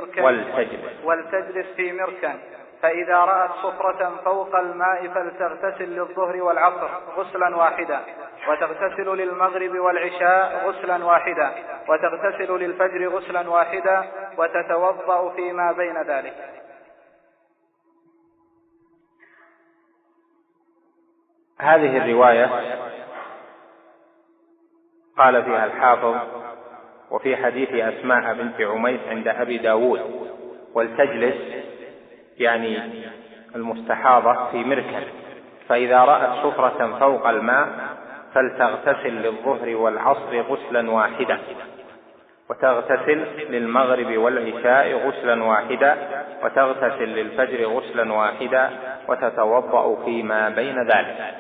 في مركن، فإذا رأت صفرة فوق الماء فلتغتسل للظهر والعصر غسلا واحدا، وتغتسل للمغرب والعشاء غسلا واحدا، وتغتسل للفجر غسلا واحدا، وتتوضأ فيما بين ذلك. هذه الرواية قال فيها الحافظ: وفي حديث أسماء بنت عميس عند أبي داود ولتجلس، يعني المستحاضة، في مركن، فإذا رأت صفرة فوق الماء فلتغتسل للظهر والعصر غسلا واحدا، وتغتسل للمغرب والعشاء غسلا واحدا، وتغتسل للفجر غسلا واحدا، وتتوضأ فيما بين ذلك.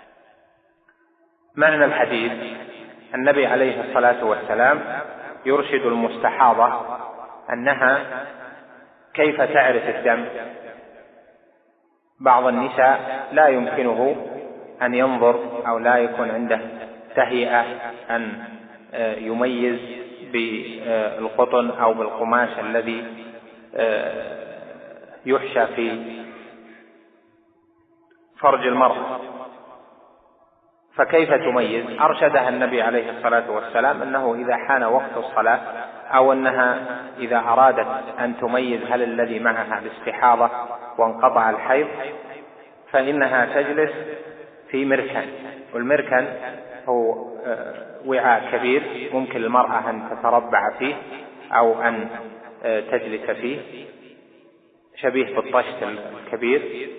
معنى الحديث: النبي عليه الصلاة والسلام يرشد المستحاضة أنها كيف تعرف الدم. بعض النساء لا يمكنه أن ينظر أو لا يكون عنده تهيئة أن يميز بالقطن أو بالقماش الذي يحشى في فرج المرأة، فكيف تميز؟ أرشدها النبي عليه الصلاة والسلام أنه إذا حان وقت الصلاة أو أنها إذا أرادت أن تميز هل الذي معها الاستحاضة وانقطع الحيض فإنها تجلس في مركن، والمركن هو وعاء كبير ممكن المرأة أن تتربع فيه أو أن تجلس فيه، شبيه بالطشت الكبير،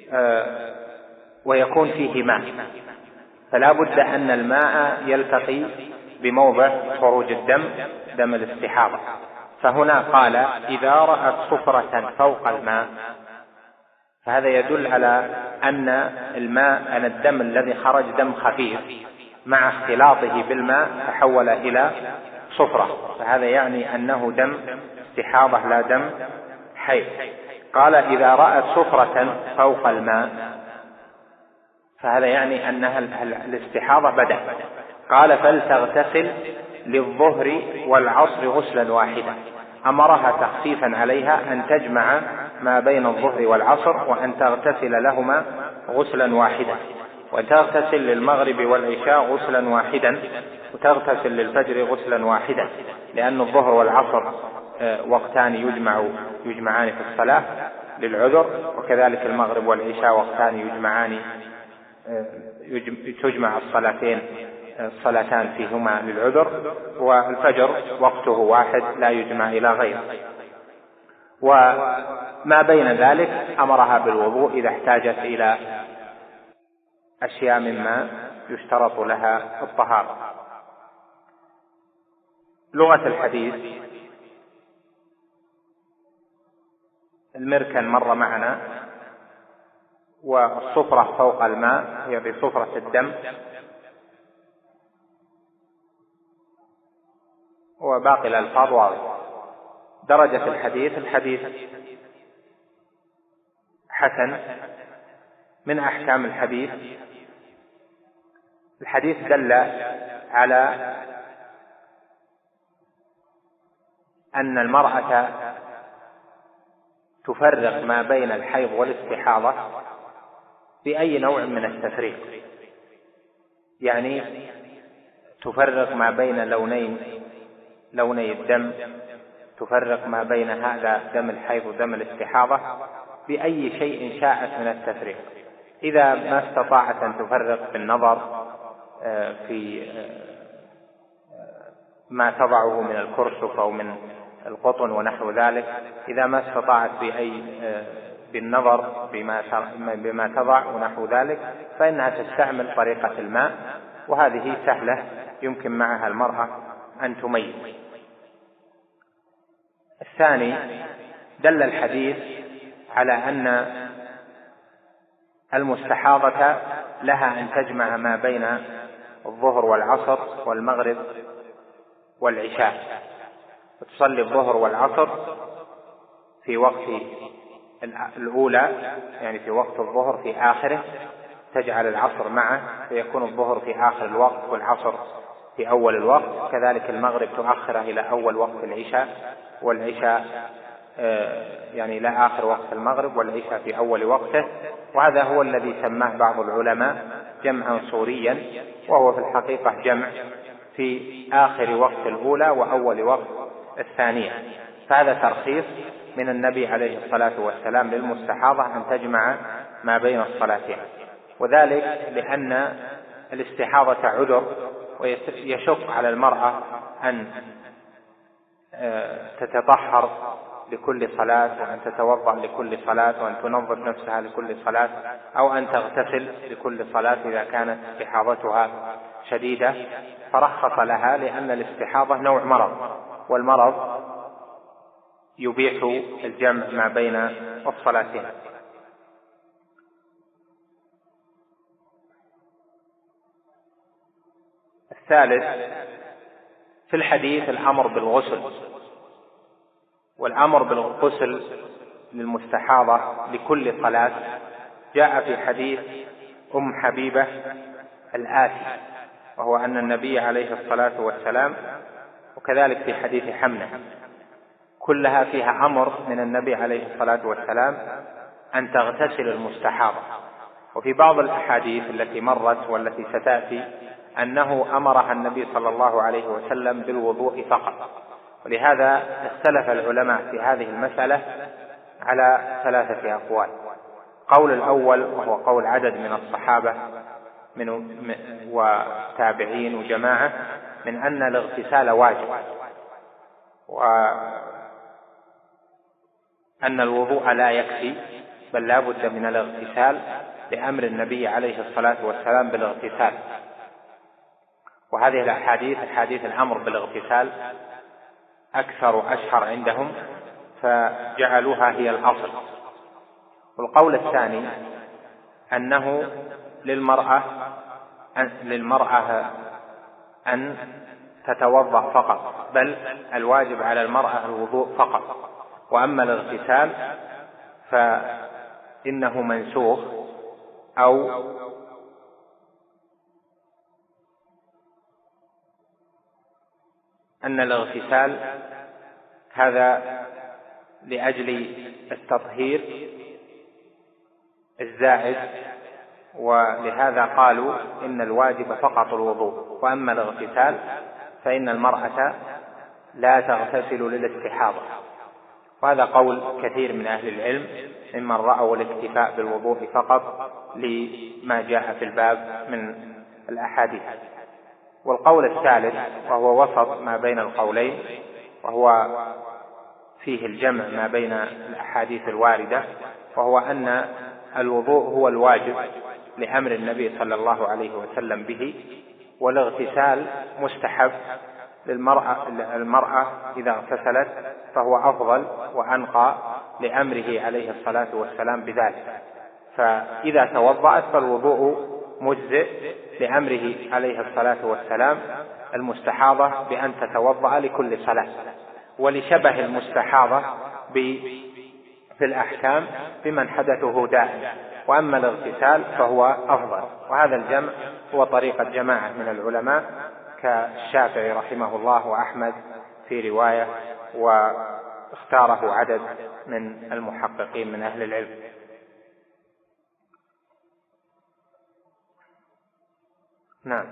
ويكون فيه ماء، فلا بد أن الماء يلتقي بموضع خروج الدم، دم الاستحاضة. فهنا قال: إذا رأت صفرة فوق الماء، فهذا يدل على أن الماء، أن الدم الذي خرج دم خفيف مع اختلاطه بالماء تحول إلى صفرة، فهذا يعني أنه دم استحاضة لا دم حيض. قال: إذا رأت صفرة فوق الماء، فهذا يعني أنها الاستحاضة بدأت. قال: فلتغتسل للظهر والعصر غسلا واحدا، أمرها تخفيفا عليها أن تجمع ما بين الظهر والعصر وأن تغتسل لهما غسلا واحدا، وتغتسل للمغرب والعشاء غسلا واحدا، وتغتسل للفجر غسلا واحدا، لأن الظهر والعصر وقتان يجمعان في الصلاة للعذر، وكذلك المغرب والعشاء وقتان تجمع الصلاتان فيهما للعذر، والفجر وقته واحد لا يجمع إلى غيره. وما بين ذلك أمرها بالوضوء إذا احتاجت إلى أشياء مما يشترط لها الطهارة. لغة الحديث، المركن مر معنا، والصفرة فوق الماء هي بصفرة الدم، وباقي الألفاظ واضحة. درجة الحديث: الحديث حسن. من أحكام الحديث: الحديث دل على أن المرأة تفرق ما بين الحيض والاستحاضة بأي نوع من التفريق، يعني تفرق ما بين لوني الدم، تفرق ما بين هذا دم الحيض ودم الاستحاضة بأي شيء شاءت من التفريق. إذا ما استطاعت أن تفرق بالنظر في ما تضعه من الكرسف أو من القطن ونحو ذلك، إذا ما استطاعت بالنظر بما تضع ونحو ذلك، فإنها تستعمل طريقة الماء، وهذه سهلة يمكن معها المرأة أن تميز. الثاني: دل الحديث على أن المستحاضة لها أن تجمع ما بين الظهر والعصر والمغرب والعشاء، وتصلي الظهر والعصر في وقت الأولى، يعني في وقت الظهر في آخره، تجعل العصر معه فيكون الظهر في آخر الوقت والعصر في أول الوقت، كذلك المغرب تؤخره إلى أول وقت العشاء، والعشاء يعني إلى آخر وقت المغرب، والعشاء في أول وقته. وهذا هو الذي سماه بعض العلماء جمعا صوريا، وهو في الحقيقة جمع في آخر وقت الأولى وأول وقت الثانية. فهذا ترخيص من النبي عليه الصلاة والسلام للمستحاضة أن تجمع ما بين الصلاتين، وذلك لأن الاستحاضة عذر، ويشق على المرأة أن تتطهر لكل صلاة، وأن تتوضأ لكل صلاة، وأن تنظف نفسها لكل صلاة، أو أن تغتسل لكل صلاة إذا كانت استحاضتها شديدة، فرخص لها لأن الاستحاضة نوع مرض، والمرض يبيح الجمع ما بين الصلاتين. الثالث: في الحديث الأمر بالغسل، والأمر بالغسل للمستحاضة لكل صلاة جاء في حديث حبيبة الآتي، وهو أن النبي عليه الصلاة والسلام، وكذلك في حديث حمنة، كلها فيها أمر من النبي عليه الصلاة والسلام أن تغتسل المستحاضة. وفي بعض الأحاديث التي مرت والتي ستأتي أنه أمرها النبي صلى الله عليه وسلم بالوضوء فقط. ولهذا اختلف العلماء في هذه المسألة على 3 أقوال. قول الأول، وهو قول عدد من الصحابة وتابعين وجماعة، من أن الاغتسال واجب، وأن الوضوء لا يكفي، بل لا بد من الاغتسال لأمر النبي عليه الصلاة والسلام بالاغتسال. وهذه الأحاديث، أحاديث الأمر بالاغتسال، أكثر أشهر عندهم، فجعلوها هي الأصل. والقول الثاني أنه للمرأة أن تتوضأ فقط، بل الواجب على المرأة الوضوء فقط، وأما الاغتسال فإنه منسوخ، أو أن الاغتسال هذا لأجل التطهير الزائد، ولهذا قالوا إن الواجب فقط الوضوء، وأما الاغتسال فإن المرأة لا تغتسل للاستحاضة. وهذا قول كثير من أهل العلم ممن رأوا الاكتفاء بالوضوء فقط لما جاء في الباب من الأحاديث. والقول الثالث، وهو وسط ما بين القولين، وهو فيه الجمع ما بين الأحاديث الواردة، وهو أن الوضوء هو الواجب لأمر النبي صلى الله عليه وسلم به. والاغتسال مستحب للمرأة إذا اغتسلت فهو أفضل وأنقى لأمره عليه الصلاة والسلام بذلك، فإذا توضأت فالوضوء مجزئ لأمره عليه الصلاة والسلام المستحاضة بأن تتوضأ لكل صلاة، ولشبه المستحاضة في الأحكام بمن حدثه دائم. وأما الاغتسال فهو أفضل، وهذا الجمع هو طريقة جماعة من العلماء كالشافعي رحمه الله وأحمد في رواية، واختاره عدد من المحققين من أهل العلم. نعم.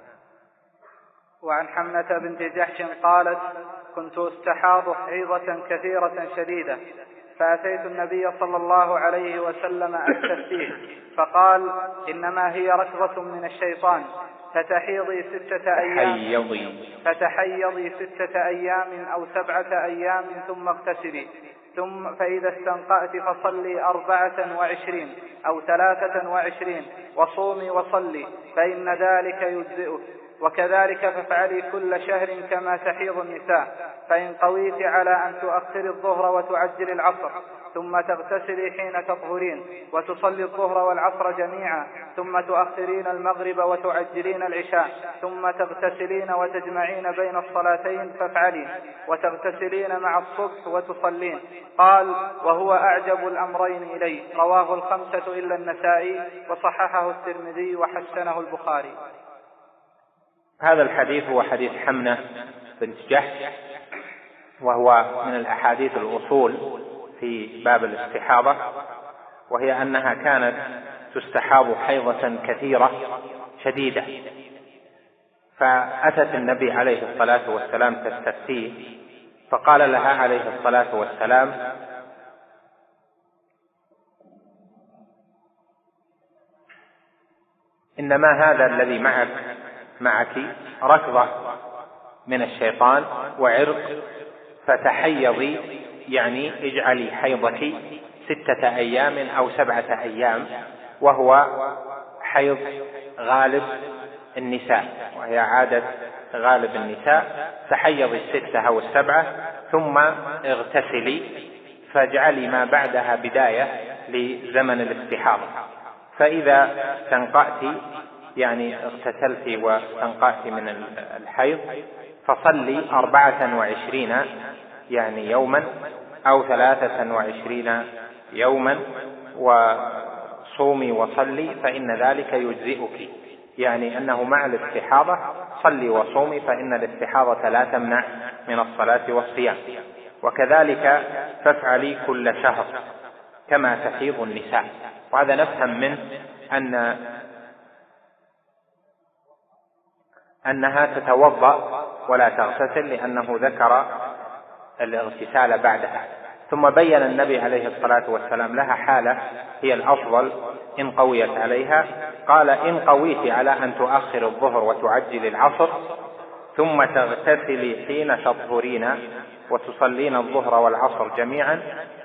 وعن حمنة بنت جحش قالت: كنت استحاض حيضة كثيرة شديدة، فأتيت النبي صلى الله عليه وسلم أستفتيه، فقال: إنما هي ركضة من الشيطان، فتحيضي 6 أيام أو 7 أيام ثم اغتسلي، فإذا استنقأت فصلي 24 أو 23 وصومي وصلي، فإن ذلك يجزئك، وكذلك فافعلي كل شهر كما تحيض النساء، فإن قويت على أن تؤخري الظهر وتعجلي العصر ثم تغتسلي حين تطهرين وتصلي الظهر والعصر جميعا، ثم تؤخرين المغرب وتعجلين العشاء، ثم تغتسلين وتجمعين بين الصلاتين فافعلي، وتغتسلين مع الصبح وتصلين. قال: وهو أعجب الأمرين إلي. رواه ال5 إلا النسائي، وصححه الترمذي وحسنه البخاري. هذا الحديث هو حديث حمنة بنت جحش، وهو من الأحاديث الأصول في باب الاستحاضة، وهي أنها كانت تستحاض حيضة كثيرة شديدة، فأتت النبي عليه الصلاة والسلام تستفتيه، فقال لها عليه الصلاة والسلام: إنما هذا الذي معك ركضة من الشيطان وعرق، فتحيضي، يعني اجعلي حيضك 6 أيام أو 7 أيام، وهو حيض غالب النساء، وهي عادة غالب النساء، تحيضي 6 أو 7 ثم اغتسلي، فاجعلي ما بعدها بداية لزمن الاستحاضة، فإذا استنقأت، يعني اغتسلت واستنقأت من الحيض، فصلي 24 يعني يوما أو 23 يوما، وصومي وصلي، فإن ذلك يجزئك، يعني أنه مع الاستحاضة صلي وصومي، فإن الاستحاضة لا تمنع من الصلاة والصيام. وكذلك فافعلي كل شهر كما تحيض النساء. وهذا نفهم منه أنها تتوضأ ولا تغتسل، لأنه ذكر الاغتسال بعدها. ثم بين النبي عليه الصلاة والسلام لها حالة هي الأفضل إن قويت عليها، قال: إن قويت على أن تؤخر الظهر وتعجل العصر ثم تغتسلي حين تطهرين وتصلين الظهر والعصر جميعا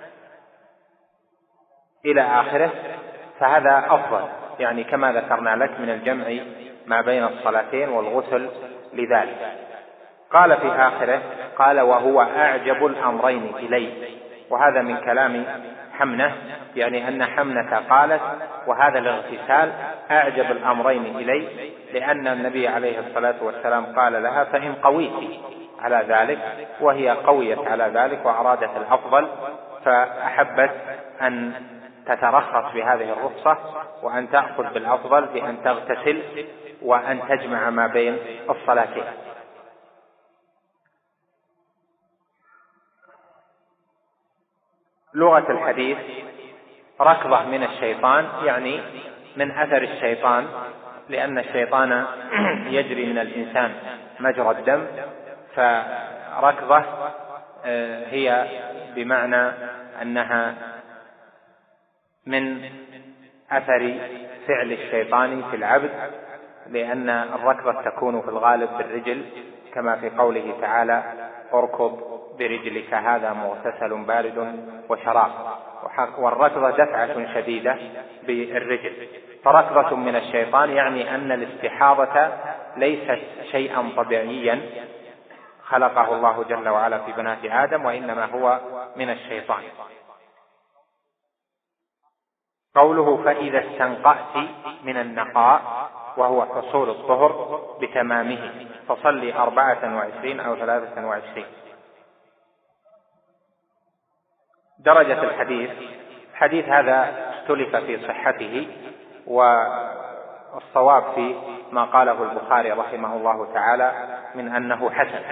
إلى آخره، فهذا أفضل، يعني كما ذكرنا لك من الجمع ما بين الصلاتين والغسل لذلك. قال في آخره: قال: وهو أعجب الأمرين إلي. وهذا من كلام حمنة، يعني أن حمنة قالت: وهذا الاغتسال أعجب الأمرين إلي، لأن النبي عليه الصلاة والسلام قال لها: فإن قويت على ذلك، وهي قويت على ذلك وأرادت الأفضل، فأحبت أن تترخص بهذه الرخصة وأن تأخذ بالأفضل بأن تغتسل وأن تجمع ما بين الصلاتين. لغة الحديث: ركضة من الشيطان، يعني من أثر الشيطان، لأن الشيطان يجري من الإنسان مجرى الدم، فركضة هي بمعنى أنها من أثر فعل الشيطان في العبد، لأن الركضة تكون في الغالب بالرجل، كما في قوله تعالى: اركض برجلك هذا مغتسل بارد وشراب. والركضة دفعة شديدة بالرجل. فركضة من الشيطان يعني أن الاستحاضة ليست شيئا طبيعيا خلقه الله جل وعلا في بنات آدم، وإنما هو من الشيطان. قوله فإذا استنقأت من النقاء وهو حصول الطهر بتمامه فصلي 24 أو 23. درجة الحديث هذا اختلف في صحته، والصواب في ما قاله البخاري رحمه الله تعالى من أنه حسن.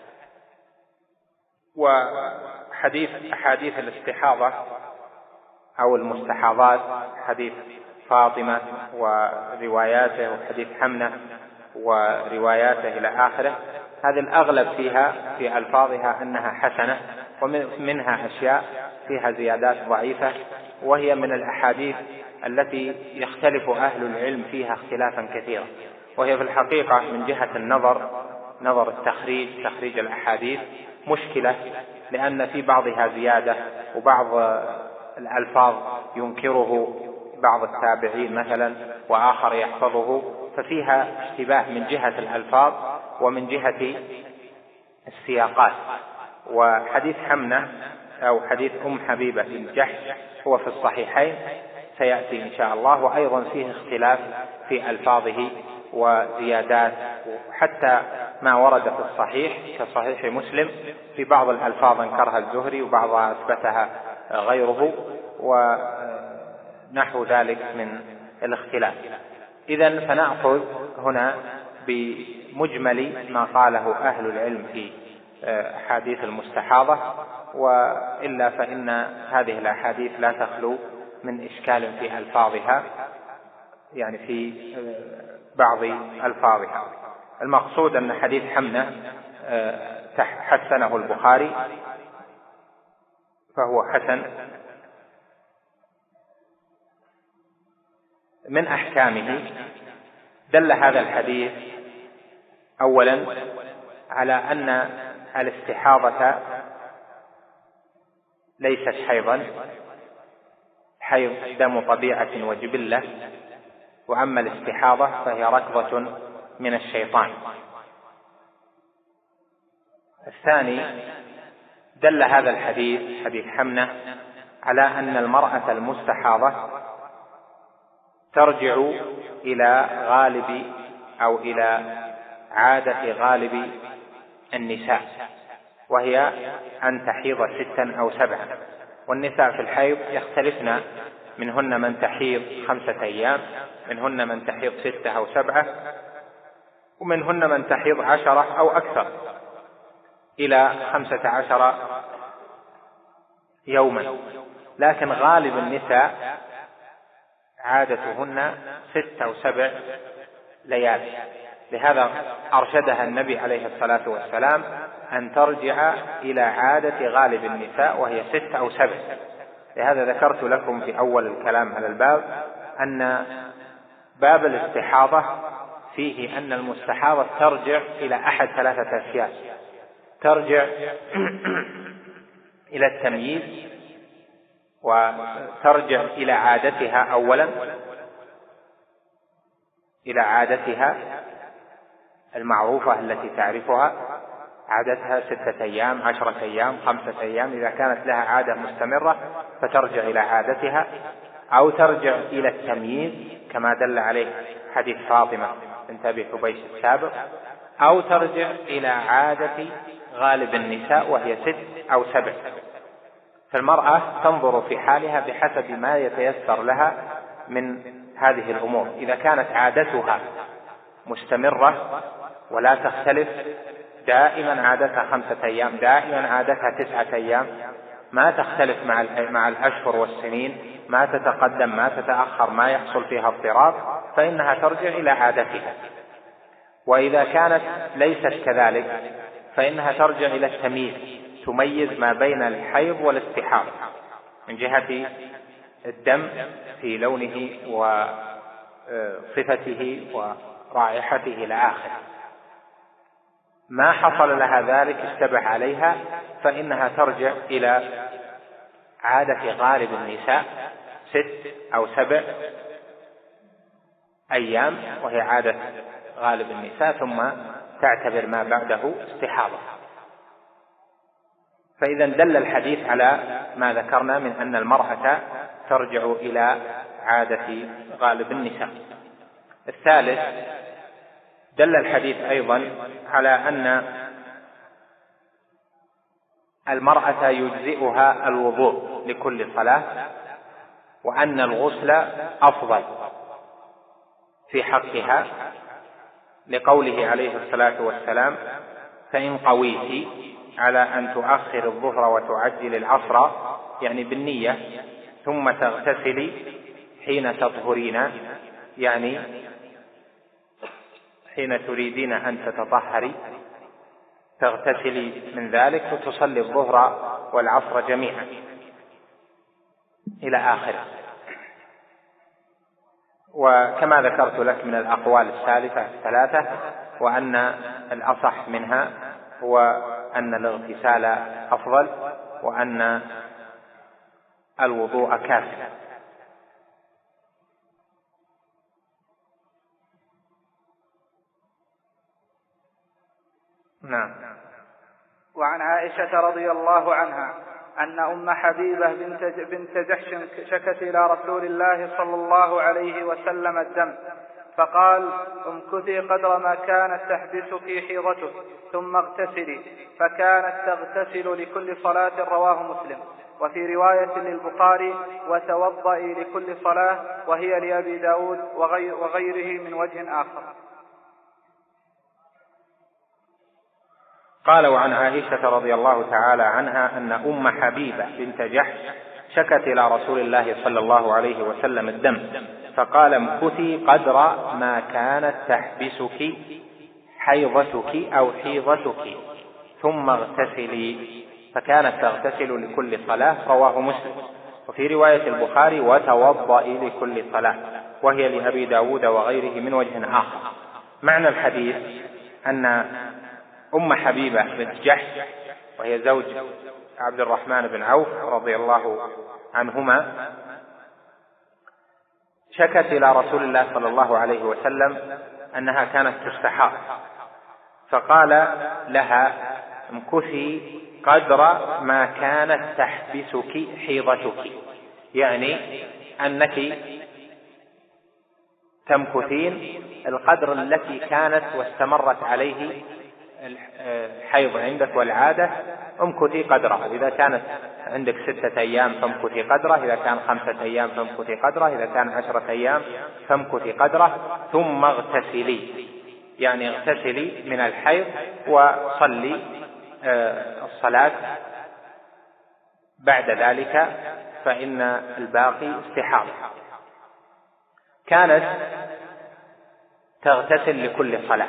أحاديث الاستحاضة أو المستحاضات، حديث فاطمة ورواياته وحديث حمنة ورواياته إلى آخره، هذه الأغلب فيها في ألفاظها أنها حسنة، ومنها أشياء فيها زيادات ضعيفة، وهي من الأحاديث التي يختلف أهل العلم فيها اختلافا كثيرا، وهي في الحقيقة من جهة نظر تخريج الأحاديث مشكلة، لأن في بعضها زيادة وبعض الألفاظ ينكره بعض التابعين مثلا وآخر يحفظه، ففيها اشتباه من جهة الألفاظ ومن جهة السياقات. وحديث حمنة أو حديث حبيبة بن جحش هو في الصحيحين سيأتي إن شاء الله، وأيضا فيه اختلاف في ألفاظه وزيادات، حتى ما ورد في الصحيح كصحيح مسلم في بعض الألفاظ انكرها الزهري وبعضها أثبتها غيره، ونحو ذلك من الاختلاف. إذن فنأخذ هنا بمجمل ما قاله أهل العلم في أحاديث المستحاضة، وإلا فإن هذه الأحاديث لا تخلو من إشكال في ألفاظها، يعني في بعض ألفاظها. المقصود أن حديث حمنة حسنه البخاري فهو حسن. من أحكامه دل هذا الحديث أولا على أن الاستحاضة ليست حيضا، حيض دم طبيعة وجبلة، وأما الاستحاضة فهي ركضة من الشيطان. الثاني دل هذا الحديث حديث حمنة على أن المرأة المستحاضة ترجع إلى غالب أو إلى عادة غالب النساء، وهي أن تحيض 6 أو 7، والنساء في الحيض يختلفن، منهن من تحيض 5 أيام، منهن من تحيض 6 أو 7، ومنهن من تحيض 10 أو أكثر إلى 15 يوما، لكن غالب النساء عادتهن 6 أو 7 ليالي. لهذا أرشدها النبي عليه الصلاة والسلام أن ترجع إلى عادة غالب النساء وهي 6 أو 7. لهذا ذكرت لكم في أول الكلام على الباب أن باب الاستحاضة فيه أن المستحاضة ترجع إلى أحد 3 أشياء: ترجع إلى التمييز، وترجع إلى عادتها أولا، إلى عادتها المعروفة التي تعرفها، عادتها 6 أيام 10 أيام 5 أيام، إذا كانت لها عادة مستمرة فترجع إلى عادتها، أو ترجع إلى التمييز كما دل عليه حديث فاطمة بنت أبي حبيش السابق، أو ترجع إلى عادة غالب النساء وهي 6 أو 7. فالمرأة تنظر في حالها بحسب ما يتيسر لها من هذه الأمور. إذا كانت عادتها مستمرة ولا تختلف، دائما عادتها 5 أيام، دائما عادتها 9 أيام، ما تختلف مع الأشهر والسنين، ما تتقدم ما تتأخر، ما يحصل فيها اضطراب، فإنها ترجع إلى عادتها. وإذا كانت ليست كذلك فإنها ترجع إلى التمييز، تميز ما بين الحيض والاستحاضة من جهة الدم في لونه وصفته ورائحته إلى آخره. ما حصل لها ذلك اشتبه عليها، فإنها ترجع إلى عادة غالب النساء 6 أو 7 أيام، وهي عادة غالب النساء، ثم تعتبر ما بعده استحاضة. فإذا دل الحديث على ما ذكرنا من أن المرأة ترجع إلى عادة غالب النساء. الثالث، دل الحديث أيضا على أن المرأة يجزئها الوضوء لكل صلاة، وأن الغسل أفضل في حقها، لقوله عليه الصلاة والسلام: فإن قويت على أن تؤخر الظهر وتعجل العصر، يعني بالنية، ثم تغتسلي حين تطهرين، يعني حين تريدين أن تتطهري تغتسلي من ذلك وتصلي الظهر والعصر جميعا إلى آخره. وكما ذكرت لك من الأقوال الثلاثة، وأن الأصح منها هو أن الاغتسال أفضل، وأن الوضوء كافٍ. نعم. وعن عائشة رضي الله عنها أن أم حبيبة بنت جحش شكت إلى رسول الله صلى الله عليه وسلم الدم، فقال: امكثي قدر ما كانت تحبسك حيضتك ثم اغتسلي، فكانت تغتسل لكل صلاة. رواه مسلم. وفي رواية للبخاري: وتوضئي لكل صلاة، وهي لأبي داود وغيره من وجه آخر. قال: وعن عائشة رضي الله تعالى عنها أن أم حبيبة بنت جحش شكت إلى رسول الله صلى الله عليه وسلم الدم، فقال: امكثي قدر ما كانت تحبسك حيضتك أو حيضتك ثم اغتسلي، فكانت تغتسل لكل صلاة. رواه مسلم. وفي رواية البخاري: وتوضئي لكل صلاة، وهي لأبي داود وغيره من وجه آخر. معنى الحديث أن أم حبيبة بنت جحش، وهي زوج عبد الرحمن بن عوف رضي الله عنهما، شكت إلى رسول الله صلى الله عليه وسلم أنها كانت تستحاض، فقال لها: امكثي قدر ما كانت تحبسك حيضتك، يعني أنك تمكثين القدر التي كانت واستمرت عليه الحيض عندك والعادة، امكثي قدره. إذا كانت عندك 6 أيام فامكثي قدره، إذا كان 5 أيام فامكثي قدره، إذا كان 10 أيام فامكثي قدره، ثم اغتسلي، يعني اغتسلي من الحيض وصلي الصلاة بعد ذلك، فإن الباقي استحاضة. كانت تغتسل لكل صلاة.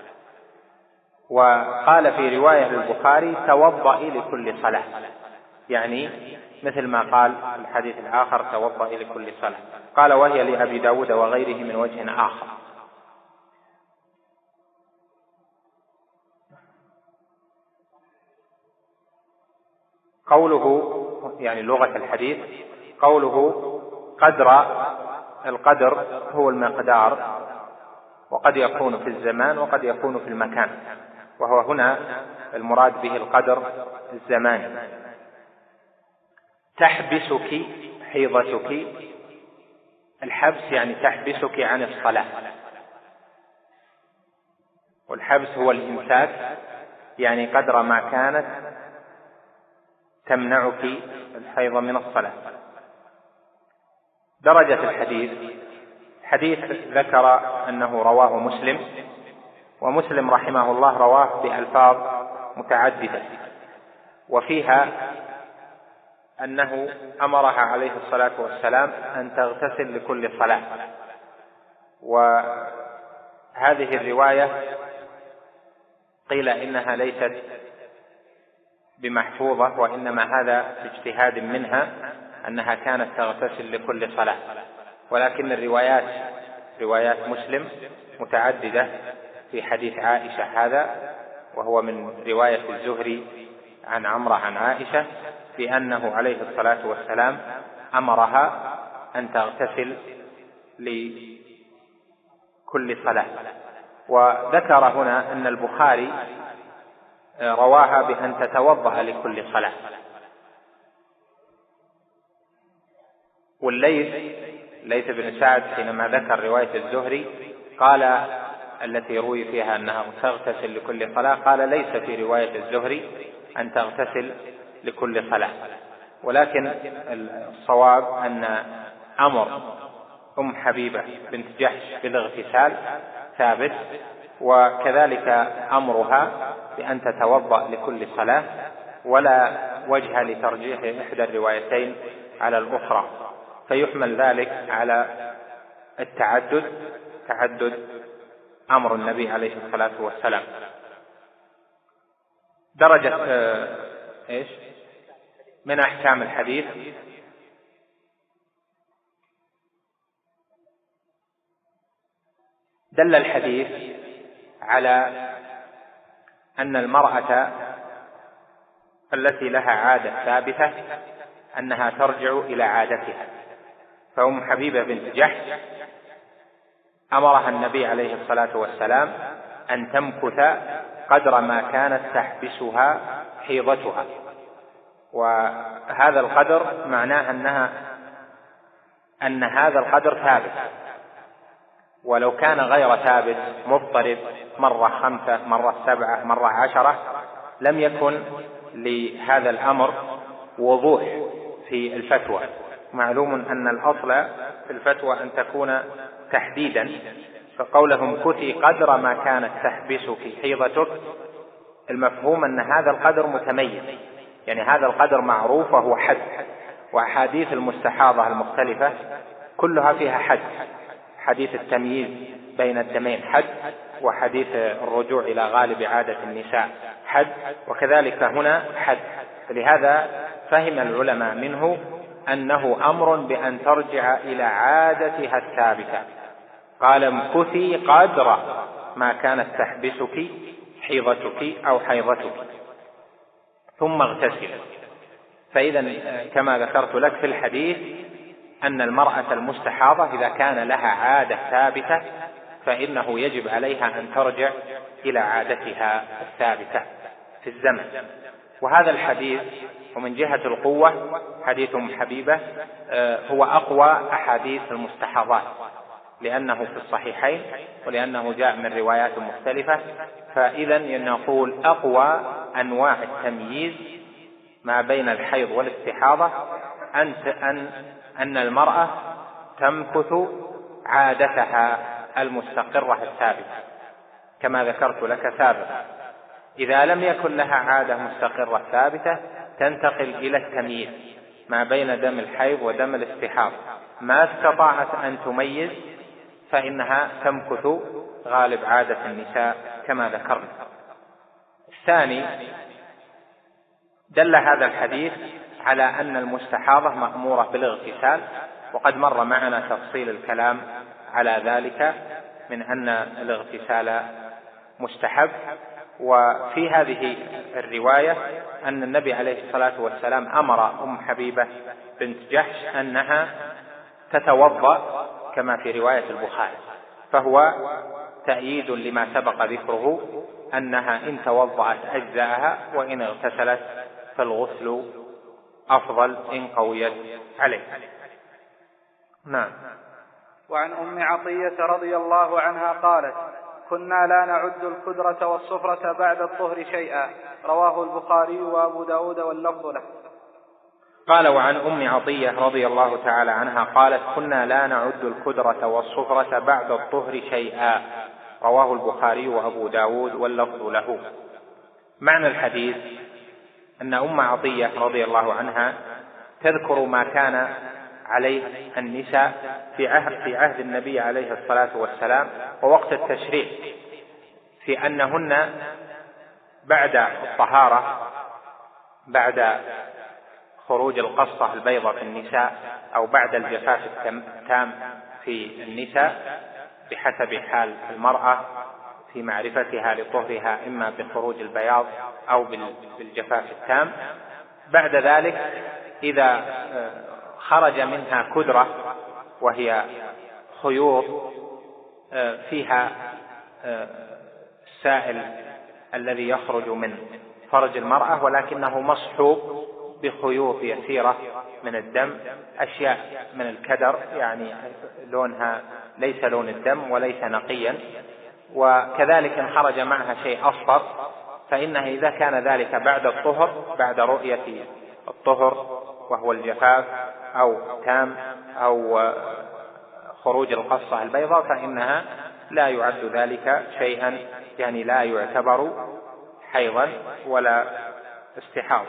وقال في رواية للبخاري: توضئي لكل صلاة، يعني مثل ما قال الحديث الآخر: توضئي لكل صلاة. قال: وهي لأبي داود وغيره من وجه آخر. قوله، يعني لغة الحديث، قوله قدر، القدر هو المقدار، وقد يكون في الزمان وقد يكون في المكان، وهو هنا المراد به القدر الزماني. تحبسك حيضتك، الحبس يعني تحبسك عن الصلاة، والحبس هو الإمساك، يعني قدر ما كانت تمنعك الحيض من الصلاة. درجة الحديث، حديث ذكر أنه رواه مسلم، ومسلم رحمه الله رواه بألفاظ متعددة، وفيها أنه أمرها عليه الصلاة والسلام أن تغتسل لكل صلاة. وهذه الرواية قيل إنها ليست بمحفوظة، وإنما هذا باجتهاد منها أنها كانت تغتسل لكل صلاة، ولكن الروايات روايات مسلم متعددة في حديث عائشة هذا، وهو من رواية الزهري عن عمرة عن عائشة بأنه عليه الصلاة والسلام أمرها أن تغتسل كل صلاة. وذكر هنا أن البخاري رواها بأن تتوضأ لكل صلاة. والليث بن سعد حينما ذكر رواية الزهري قال التي روي فيها أنها تغتسل لكل صلاة، قال ليس في رواية الزهري أن تغتسل لكل صلاة، ولكن الصواب أن أمر أم حبيبة بنت جحش بالاغتسال ثابت، وكذلك أمرها بأن تتوضأ لكل صلاة، ولا وجه لترجيح إحدى الروايتين على الأخرى، فيحمل ذلك على تعدد أمر النبي عليه الصلاة والسلام. درجة من أحكام الحديث دل الحديث على أن المرأة التي لها عادة ثابتة أنها ترجع إلى عادتها، فأم حبيبة بنت جحش أمرها النبي عليه الصلاة والسلام أن تمكث قدر ما كانت تحبسها حيضتها، وهذا القدر معناه أن هذا القدر ثابت، ولو كان غير ثابت مضطرب مرة 5 مرة 7 مرة 10 لم يكن لهذا الأمر وضوح في الفتوى. معلوم أن الأصل في الفتوى أن تكون تحديدا، فقولهم كثي قدر ما كانت تحبسك حيضتك، المفهوم أن هذا القدر متميز، يعني هذا القدر معروف وهو حد. وأحاديث المستحاضة المختلفة كلها فيها حد، حديث التمييز بين الدمين حد، وحديث الرجوع إلى غالب عادة النساء حد، وكذلك هنا حد. فلهذا فهم العلماء منه أنه أمر بأن ترجع إلى عادتها الثابتة. قال امكثي قدر ما كانت تحبسك حيضتك أو حيضتك ثم اغتسل. فإذا كما ذكرت لك في الحديث أن المرأة المستحاضة إذا كان لها عادة ثابتة فإنه يجب عليها أن ترجع إلى عادتها الثابتة في الزمن. وهذا الحديث ومن جهة القوة حديث أم حبيبة هو أقوى أحاديث المستحاضات، لأنه في الصحيحين ولأنه جاء من روايات مختلفة. فإذا نقول أقوى أنواع التمييز ما بين الحيض والاستحاضة أن المرأة تمكث عادتها المستقرة الثابتة كما ذكرت لك سابقا. إذا لم يكن لها عادة مستقرة ثابتة تنتقل إلى التمييز ما بين دم الحيض ودم الاستحاضة، ما استطاعت أن تميز فإنها تمكث غالب عادة النساء كما ذكرنا. الثاني، دل هذا الحديث على أن المستحاضة مأمورة بالاغتسال، وقد مر معنا تفصيل الكلام على ذلك من أن الاغتسال مستحب. وفي هذه الرواية أن النبي عليه الصلاة والسلام أمر أم حبيبة بنت جحش أنها تتوضأ كما في رواية البخاري، فهو تأييد لما سبق ذكره أنها إن توضأت أجزاءها وإن اغتسلت فالغسل أفضل إن قويت عليه. نعم. وعن أم عطية رضي الله عنها قالت: كنا لا نعد الكدرة والصفرة بعد الطهر شيئا، رواه البخاري وأبو داود واللفظ له. قال وعن أم عطية رضي الله تعالى عنها قالت: كنا لا نعد الكدرة والصفرة بعد الطهر شيئا، رواه البخاري وأبو داود واللفظ له. معنى الحديث أن أم عطية رضي الله عنها تذكر ما كان عليه النساء في عهد النبي عليه الصلاة والسلام ووقت التشريع، في أنهن بعد الطهارة، بعد خروج القصة البيضاء في النساء أو بعد الجفاف التام في النساء بحسب حال المرأة في معرفتها لطهرها إما بخروج البياض أو بالجفاف التام، بعد ذلك إذا خرج منها كدرة وهي خيوط فيها السائل الذي يخرج من فرج المرأة، ولكنه مصحوب بخيوط يسيرة من الدم، أشياء من الكدر، يعني لونها ليس لون الدم وليس نقيا، وكذلك إن خرج معها شيء أصفر فإنه إذا كان ذلك بعد الطهر، بعد رؤية الطهر وهو الجفاف أو تام أو خروج القصة البيضاء، فإنها لا يعد ذلك شيئا، يعني لا يعتبر حيضا ولا استحاضة.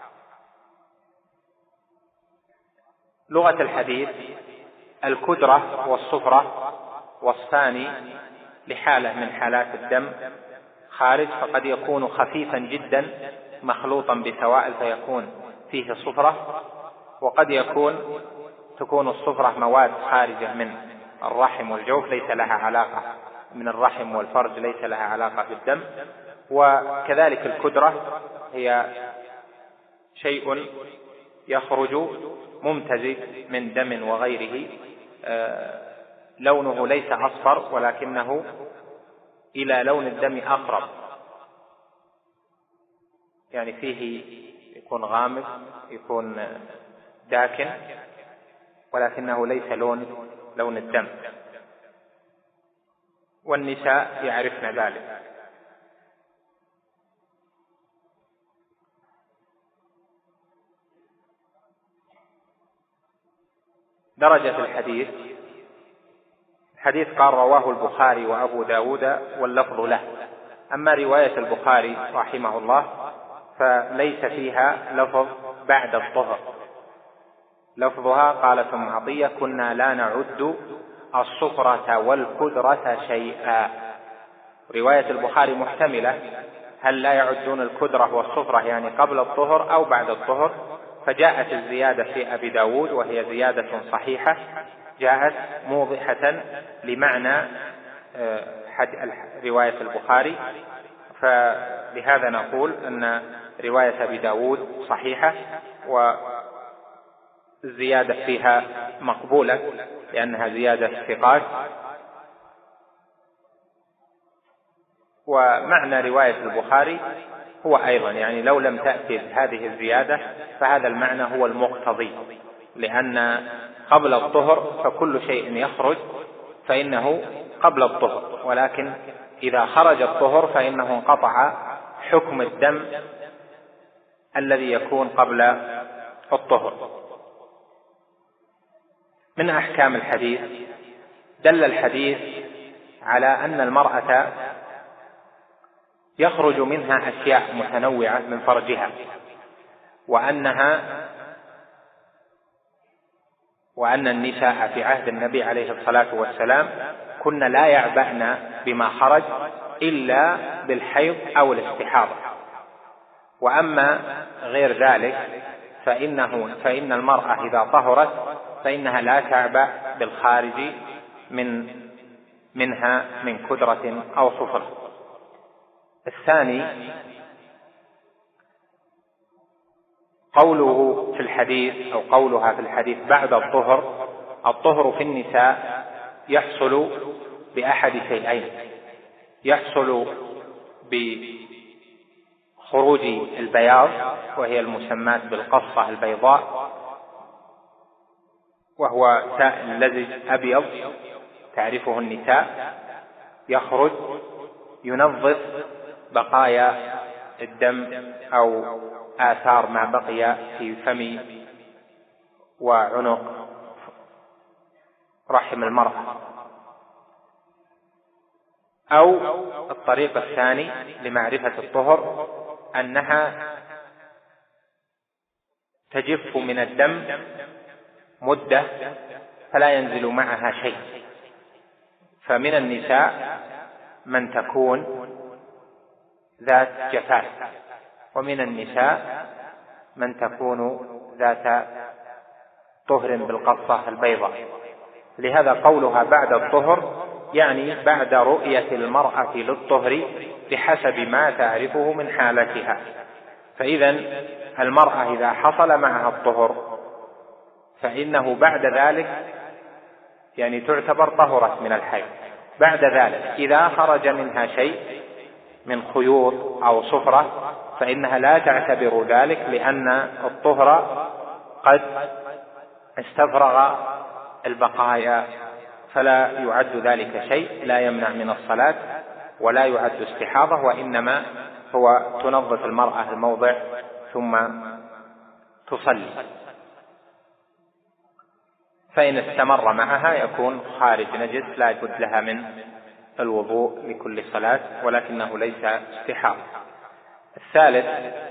لغة الحديث: الكدرة والصفرة وصفان لحالة من حالات الدم خارج، فقد يكون خفيفا جدا مخلوطا بسوائل فيكون فيه صفرة، وقد تكون الصفرة مواد خارجة من الرحم والجوف ليس لها علاقة، من الرحم والفرج ليس لها علاقة بالدم. وكذلك الكدرة هي شيء يخرج ممتزج من دم وغيره، لونه ليس أصفر ولكنه إلى لون الدم أقرب، يعني فيه يكون غامق، يكون داكن، ولكنه ليس لون الدم، والنساء يعرفن ذلك. درجة الحديث: الحديث قال رواه البخاري وأبو داود واللفظ له. أما رواية البخاري رحمه الله فليس فيها لفظ بعد الطهر، لفظها قالت أم عطية: كنا لا نعد الصفرة والكدرة شيئا. رواية البخاري محتملة، هل لا يعدون الكدرة والصفرة يعني قبل الطهر أو بعد الطهر؟ فجاءت الزيادة في أبي داود وهي زيادة صحيحة، جاءت موضحة لمعنى رواية البخاري، فلهذا نقول أن رواية أبي داود صحيحة والزيادة فيها مقبولة لأنها زيادة ثقات. ومعنى رواية البخاري هو أيضا، يعني لو لم تأتي هذه الزيادة فهذا المعنى هو المقتضي، لأن قبل الطهر فكل شيء يخرج فإنه قبل الطهر، ولكن إذا خرج الطهر فإنه انقطع حكم الدم الذي يكون قبل الطهر. من أحكام الحديث: دل الحديث على أن المرأة يخرج منها أشياء متنوعة من فرجها، وأن النساء في عهد النبي عليه الصلاة والسلام كن لا يعبأن بما خرج إلا بالحيض أو الاستحاضة، وأما غير ذلك فإن المرأة إذا طهرت فإنها لا تعبأ بالخارج منها من كدرة أو صفرة. الثاني: قوله في الحديث أو قولها في الحديث بعد الطهر. الطهر في النساء يحصل بأحد شيئين: يحصل بخروج البياض وهي المسماة بالقصة البيضاء، وهو سائل لزج أبيض تعرفه النساء، يخرج ينظف بقايا الدم أو آثار ما بقي في فم وعنق رحم المرأة. أو الطريق الثاني لمعرفة الطهر أنها تجف من الدم مدة فلا ينزل معها شيء، فمن النساء من تكون ذات جفاف، ومن النساء من تكون ذات طهر بالقصة البيضاء. لهذا قولها بعد الطهر يعني بعد رؤية المرأة للطهر بحسب ما تعرفه من حالتها. فإذا المرأة إذا حصل معها الطهر فإنه بعد ذلك يعني تعتبر طهرت من الحيض، بعد ذلك إذا خرج منها شيء من خيوط أو صفرة فإنها لا تعتبر ذلك، لأن الطهر قد استفرغ البقايا، فلا يعد ذلك شيء لا يمنع من الصلاة ولا يعد استحاضة، وإنما هو تنظف المرأة الموضع ثم تصلي. فإن استمر معها يكون خارج نجس لا يبد لها من الوضوء لكل صلاة، ولكنه ليس استحاضة. الثالث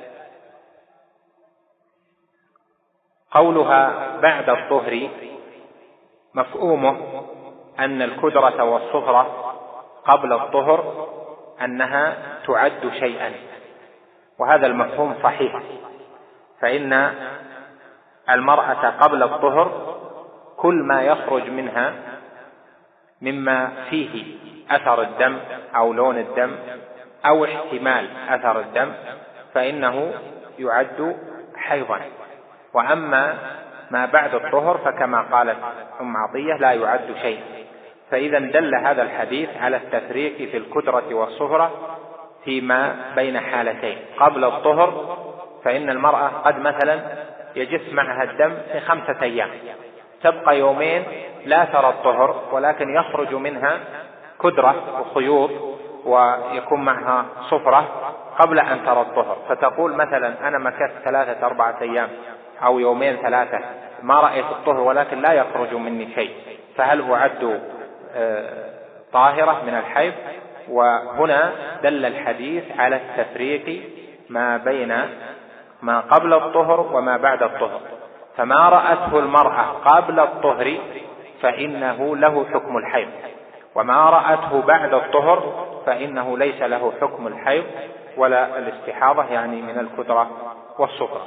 قولها بعد الطهر، مفهومه أن الكدرة والصفرة قبل الطهر أنها تعد شيئا، وهذا المفهوم صحيح، فإن المرأة قبل الطهر كل ما يخرج منها مما فيه أثر الدم أو لون الدم أو احتمال أثر الدم فإنه يعد حيضا، وأما ما بعد الطهر فكما قالت أم عطية لا يعد شيء. فإذا دل هذا الحديث على التفريق في الكدرة والصفرة فيما بين حالتين. قبل الطهر فإن المرأة قد مثلا يجف معها الدم في 5 أيام، تبقى يومين لا ترى الطهر ولكن يخرج منها كدرة وخيوط ويكون معها صفرة قبل أن ترى الطهر، فتقول مثلا أنا مكثت 3-4 أيام أو 2-3 ما رأيت الطهر ولكن لا يخرج مني شيء، فهل أعد طاهرة من الحيض؟ وهنا دل الحديث على التفريق ما بين ما قبل الطهر وما بعد الطهر، فما رأته المرأة قبل الطهر فإنه له حكم الحيض، وما رأته بعد الطهر فإنه ليس له حكم الحيض ولا الاستحاضة، يعني من الكدرة والصفرة.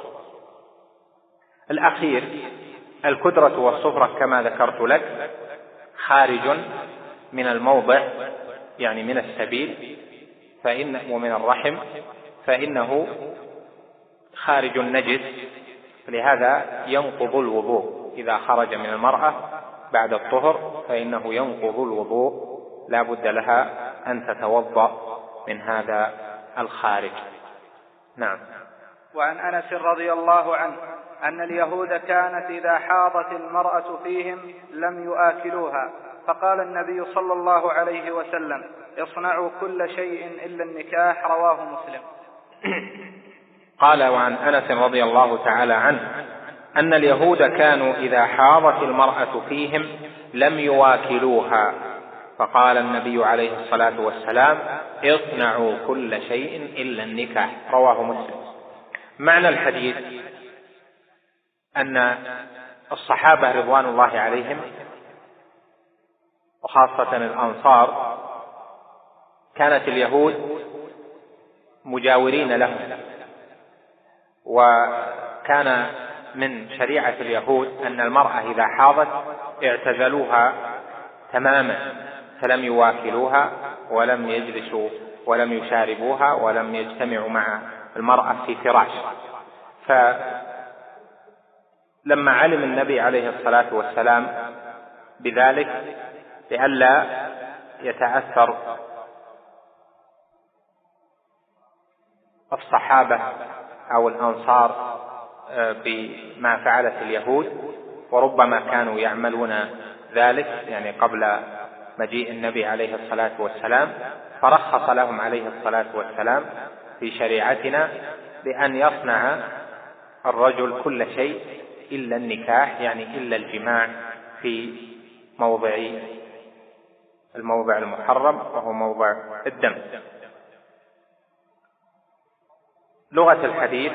الأخير الكدرة والصفرة كما ذكرت لك خارج من الموضع، يعني من السبيل ومن الرحم، فإنه خارج النجس، لهذا ينقض الوضوء إذا خرج من المرأة بعد الطهر فإنه ينقض الوضوء، لا بد لها أن تتوضأ من هذا الخارج. نعم. وعن أنس رضي الله عنه أن اليهود كانت إذا حاضت المرأة فيهم لم يآكلوها، فقال النبي صلى الله عليه وسلم اصنعوا كل شيء إلا النكاح، رواه مسلم. قال وعن أنس رضي الله تعالى عنه أن اليهود كانوا إذا حاضت المرأة فيهم لم يواكلوها، فقال النبي عليه الصلاة والسلام اصنعوا كل شيء إلا النكاح، رواه مسلم. معنى الحديث أن الصحابة رضوان الله عليهم وخاصة الأنصار كانت اليهود مجاورين لهم، وكان من شريعة اليهود أن المرأة إذا حاضت اعتزلوها تماما، فلم يواكلوها ولم يجلسوا ولم يشاربوها ولم يجتمعوا مع المرأة في فراش. فلما علم النبي عليه الصلاة والسلام بذلك لئلا يتأثر الصحابة أو الأنصار بما فعلت اليهود، وربما كانوا يعملون ذلك يعني قبل مجيء النبي عليه الصلاة والسلام، فرخص لهم عليه الصلاة والسلام في شريعتنا بأن يصنع الرجل كل شيء إلا النكاح، يعني إلا الجماع في الموضع المحرم وهو موضع الدم. لغة الحديث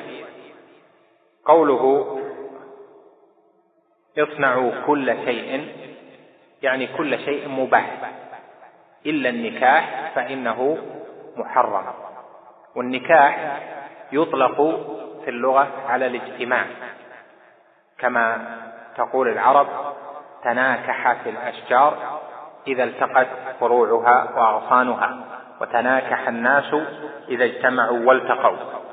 قوله اصنعوا كل شيء يعني كل شيء مباح إلا النكاح فإنه محرم. والنكاح يطلق في اللغة على الاجتماع، كما تقول العرب تناكحت الأشجار إذا التقت فروعها وأغصانها، وتناكح الناس إذا اجتمعوا والتقوا.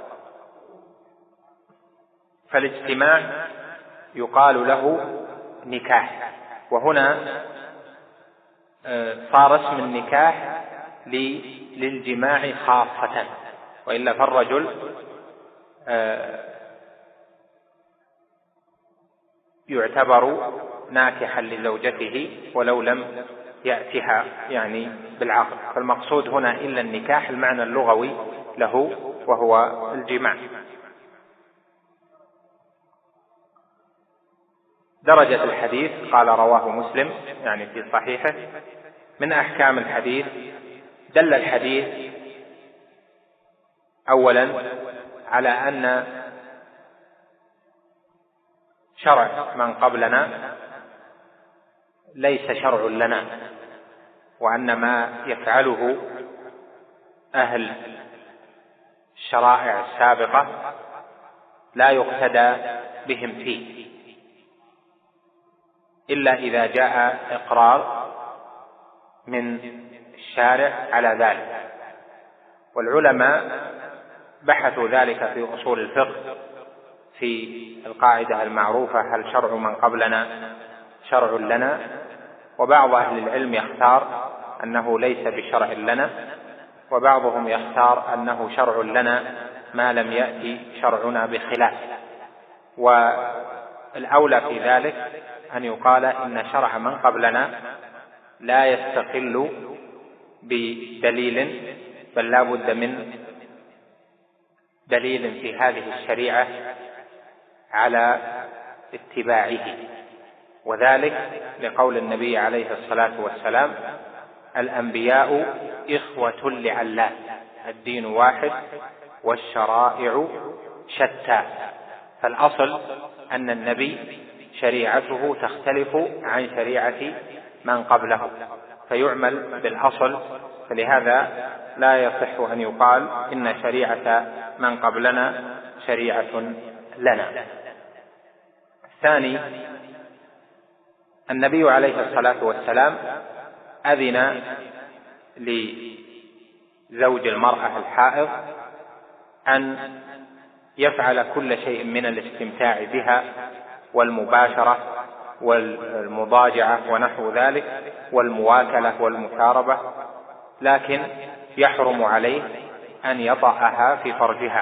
فالاجتماع يقال له نكاح. وهنا صار اسم النكاح للجماع خاصة، وإلا فالرجل يعتبر ناكحا لزوجته ولو لم يأتها يعني بالعقد. فالمقصود هنا إلا النكاح المعنى اللغوي له وهو الجماع. درجة الحديث قال رواه مسلم يعني في صحيحه. من أحكام الحديث: دل الحديث أولا على أن شرع من قبلنا ليس شرع لنا، وأن ما يفعله أهل الشرائع السابقة لا يقتدى بهم فيه إلا إذا جاء إقرار من الشارع على ذلك. والعلماء بحثوا ذلك في أصول الفقه في القاعدة المعروفة: هل شرع من قبلنا شرع لنا؟ وبعض أهل العلم يختار أنه ليس بشرع لنا، وبعضهم يختار أنه شرع لنا ما لم يأتي شرعنا بخلاف. والأولى في ذلك أن يقال إن شرع من قبلنا لا يستقل بدليل، بل لا بد من دليل في هذه الشريعة على اتباعه، وذلك لقول النبي عليه الصلاة والسلام: الأنبياء إخوة لعلات، الدين واحد والشرائع شتى. فالأصل أن النبي شريعته تختلف عن شريعة من قبله، فيعمل بالأصل. فلهذا لا يصح أن يقال إن شريعة من قبلنا شريعة لنا. الثاني: النبي عليه الصلاة والسلام أذن لزوج المرأة الحائض أن يفعل كل شيء من الاستمتاع بها والمباشرة والمضاجعة ونحو ذلك والمواكلة والمشاربة، لكن يحرم عليه أن يطأها في فرجها.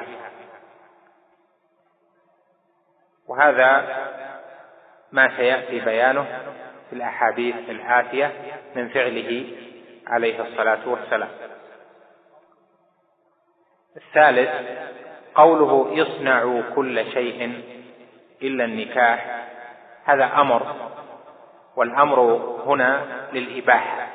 وهذا ما سيأتي بيانه في الأحاديث الآتية من فعله عليه الصلاة والسلام. الثالث: قوله: يصنع كل شيء إلا النكاح، هذا أمر، والأمر هنا للإباحة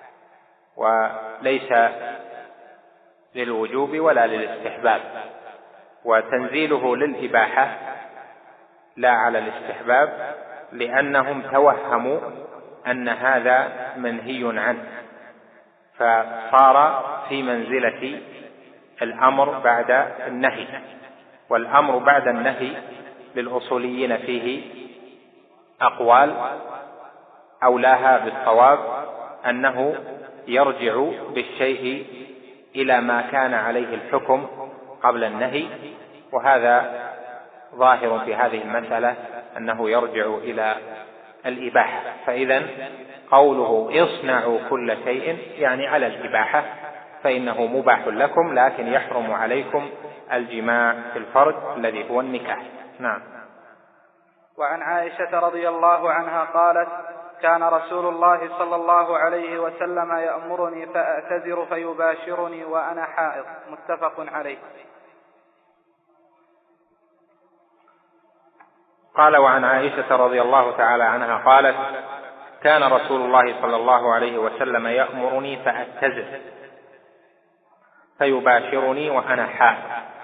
وليس للوجوب ولا للاستحباب، وتنزيله للإباحة لا على الاستحباب، لأنهم توهموا أن هذا منهي عنه، فصار في منزلة الأمر بعد النهي. والأمر بعد النهي للأصوليين فيه أقوال، أولاها بالصواب أنه يرجع بالشيء إلى ما كان عليه الحكم قبل النهي، وهذا ظاهر في هذه المسألة أنه يرجع إلى الإباحة. فإذا قوله: اصنعوا كل شيء يعني على الإباحة، فإنه مباح لكم، لكن يحرم عليكم الجماع في الفرج الذي هو النكاح. نعم. وعن عائشة رضي الله عنها قالت: كان رسول الله صلى الله عليه وسلم يأمرني فأعتذر فيباشرني وأنا حائض. متفق عليه. قال: وعن عائشة رضي الله تعالى عنها قالت: كان رسول الله صلى الله عليه وسلم يأمرني فأعتذر فيباشرني وأنا حائض.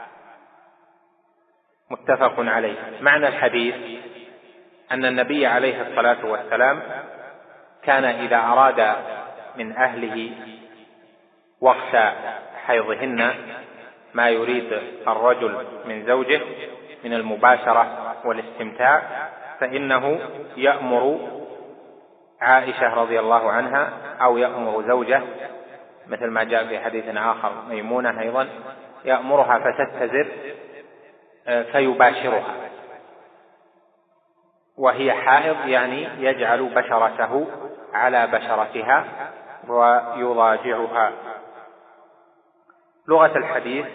متفق عليه. معنى الحديث أن النبي عليه الصلاة والسلام كان إذا أراد من أهله وقت حيضهن ما يريد الرجل من زوجه من المباشرة والاستمتاع، فإنه يأمر عائشة رضي الله عنها أو يأمر زوجه، مثل ما جاء في حديث آخر ميمونة أيضا، يأمرها فتتزر فيباشرها وهي حائض، يعني يجعل بشرته على بشرتها ويضاجعها. لغة الحديث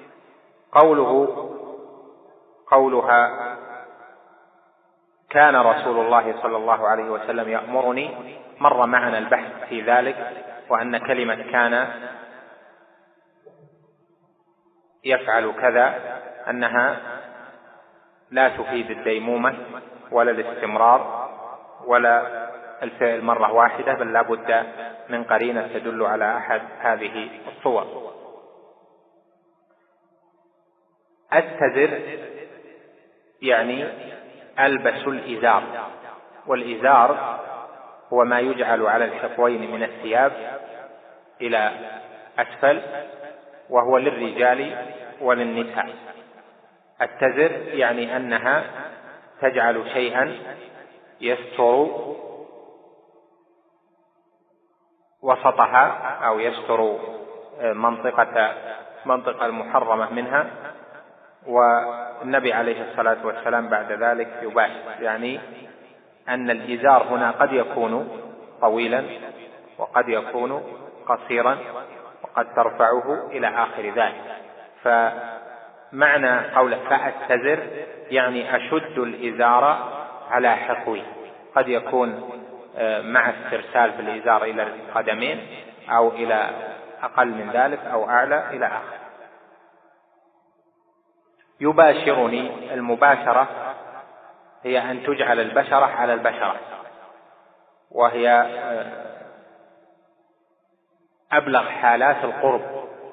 قولها كان رسول الله صلى الله عليه وسلم يأمرني، مر معنا البحث في ذلك، وأن كلمة كان يفعل كذا أنها لا تفيد الديمومة ولا الاستمرار ولا الفعل مرة واحدة، بل لا بد من قرينة تدل على أحد هذه الصور. أتزر يعني ألبس الإزار، والإزار هو ما يجعل على الحقوين من الثياب إلى أسفل، وهو للرجال وللنساء. التزر يعني أنها تجعل شيئا يستر وسطها أو يستر منطقة المحرمة منها. والنبي عليه الصلاة والسلام بعد ذلك يباشر، يعني أن الإزار هنا قد يكون طويلا وقد يكون قصيرا وقد ترفعه إلى آخر ذلك. فمعنى قوله فأتزر يعني أشد الإزار على حقوي، قد يكون مع استرسال في الإزار إلى القدمين أو إلى أقل من ذلك أو أعلى إلى آخر. يباشرني، المباشرة هي أن تجعل البشرة على البشرة، وهي أبلغ حالات القرب،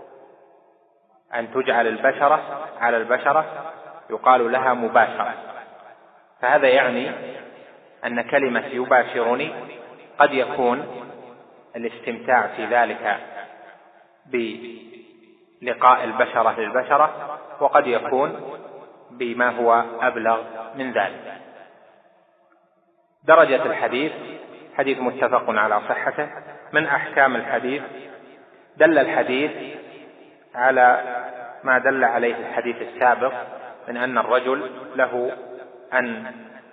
أن تجعل البشرة على البشرة يقال لها مباشرة. فهذا يعني أن كلمة يباشرني قد يكون الاستمتاع في ذلك بلقاء البشرة للبشرة، وقد يكون بما هو أبلغ من ذلك. درجة الحديث حديث متفق على صحته. من أحكام الحديث دل الحديث على ما دل عليه الحديث السابق من أن الرجل له أن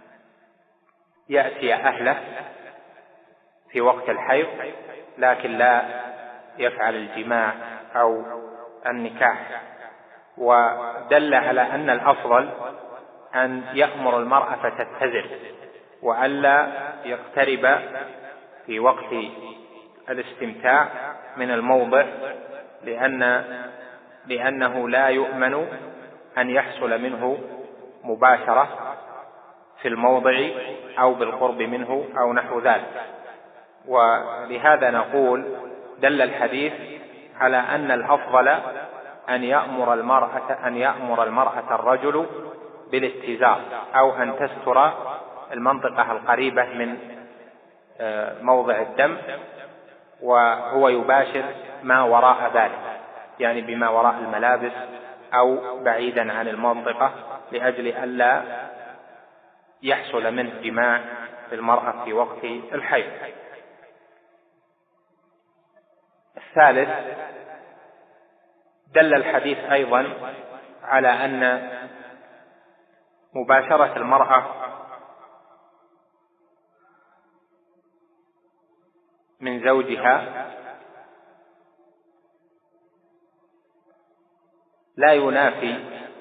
يأتي أهله في وقت الحيض لكن لا يفعل الجماع أو النكاح، ودل على أن الأفضل أن يأمر المرأة فتتزر وألا يقترب في وقت الاستمتاع من الموضع، لأنه لا يؤمن أن يحصل منه مباشرة في الموضع أو بالقرب منه أو نحو ذلك. ولهذا نقول دل الحديث على أن الأفضل أن يأمر المرأة الرجل بالاتزار، أو أن تستر المنطقة القريبة من موضع الدم، وهو يباشر ما وراء ذلك، يعني بما وراء الملابس أو بعيدا عن المنطقة، لأجل ألا يحصل منه جماع المرأة في وقت الحيض. الثالث، دل الحديث أيضا على أن مباشرة المرأة من زوجها لا ينافي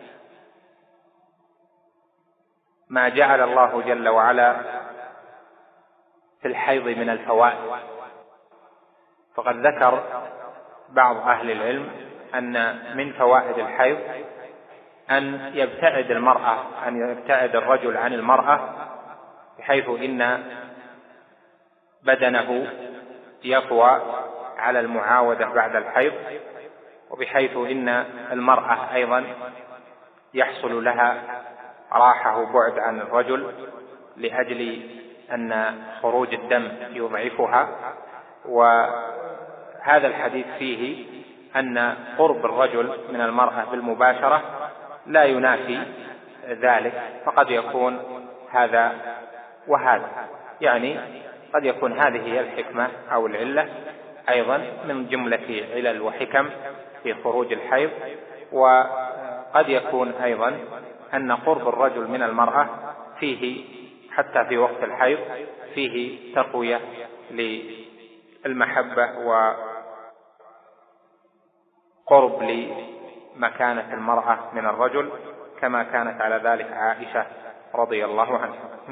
ما جعل الله جل وعلا في الحيض من الفوائد. فقد ذكر بعض أهل العلم أن من فوائد الحيض أن يبتعد الرجل عن المرأة، بحيث إن بدنه يقوى على المعاودة بعد الحيض، وبحيث إن المرأة أيضا يحصل لها راحة وبعد عن الرجل، لأجل أن خروج الدم يضعفها. وهذا الحديث فيه أن قرب الرجل من المرأة بالمباشرة لا ينافي ذلك، فقد يكون هذا وهذا، يعني قد يكون هذه هي الحكمة أو العلة أيضا من جملة علل وحكم في خروج الحيض. وقد يكون أيضا أن قرب الرجل من المرأة فيه حتى في وقت الحيض فيه تقوية للمحبة وقرب لمكانة المرأة من الرجل، كما كانت على ذلك عائشة رضي الله عنها.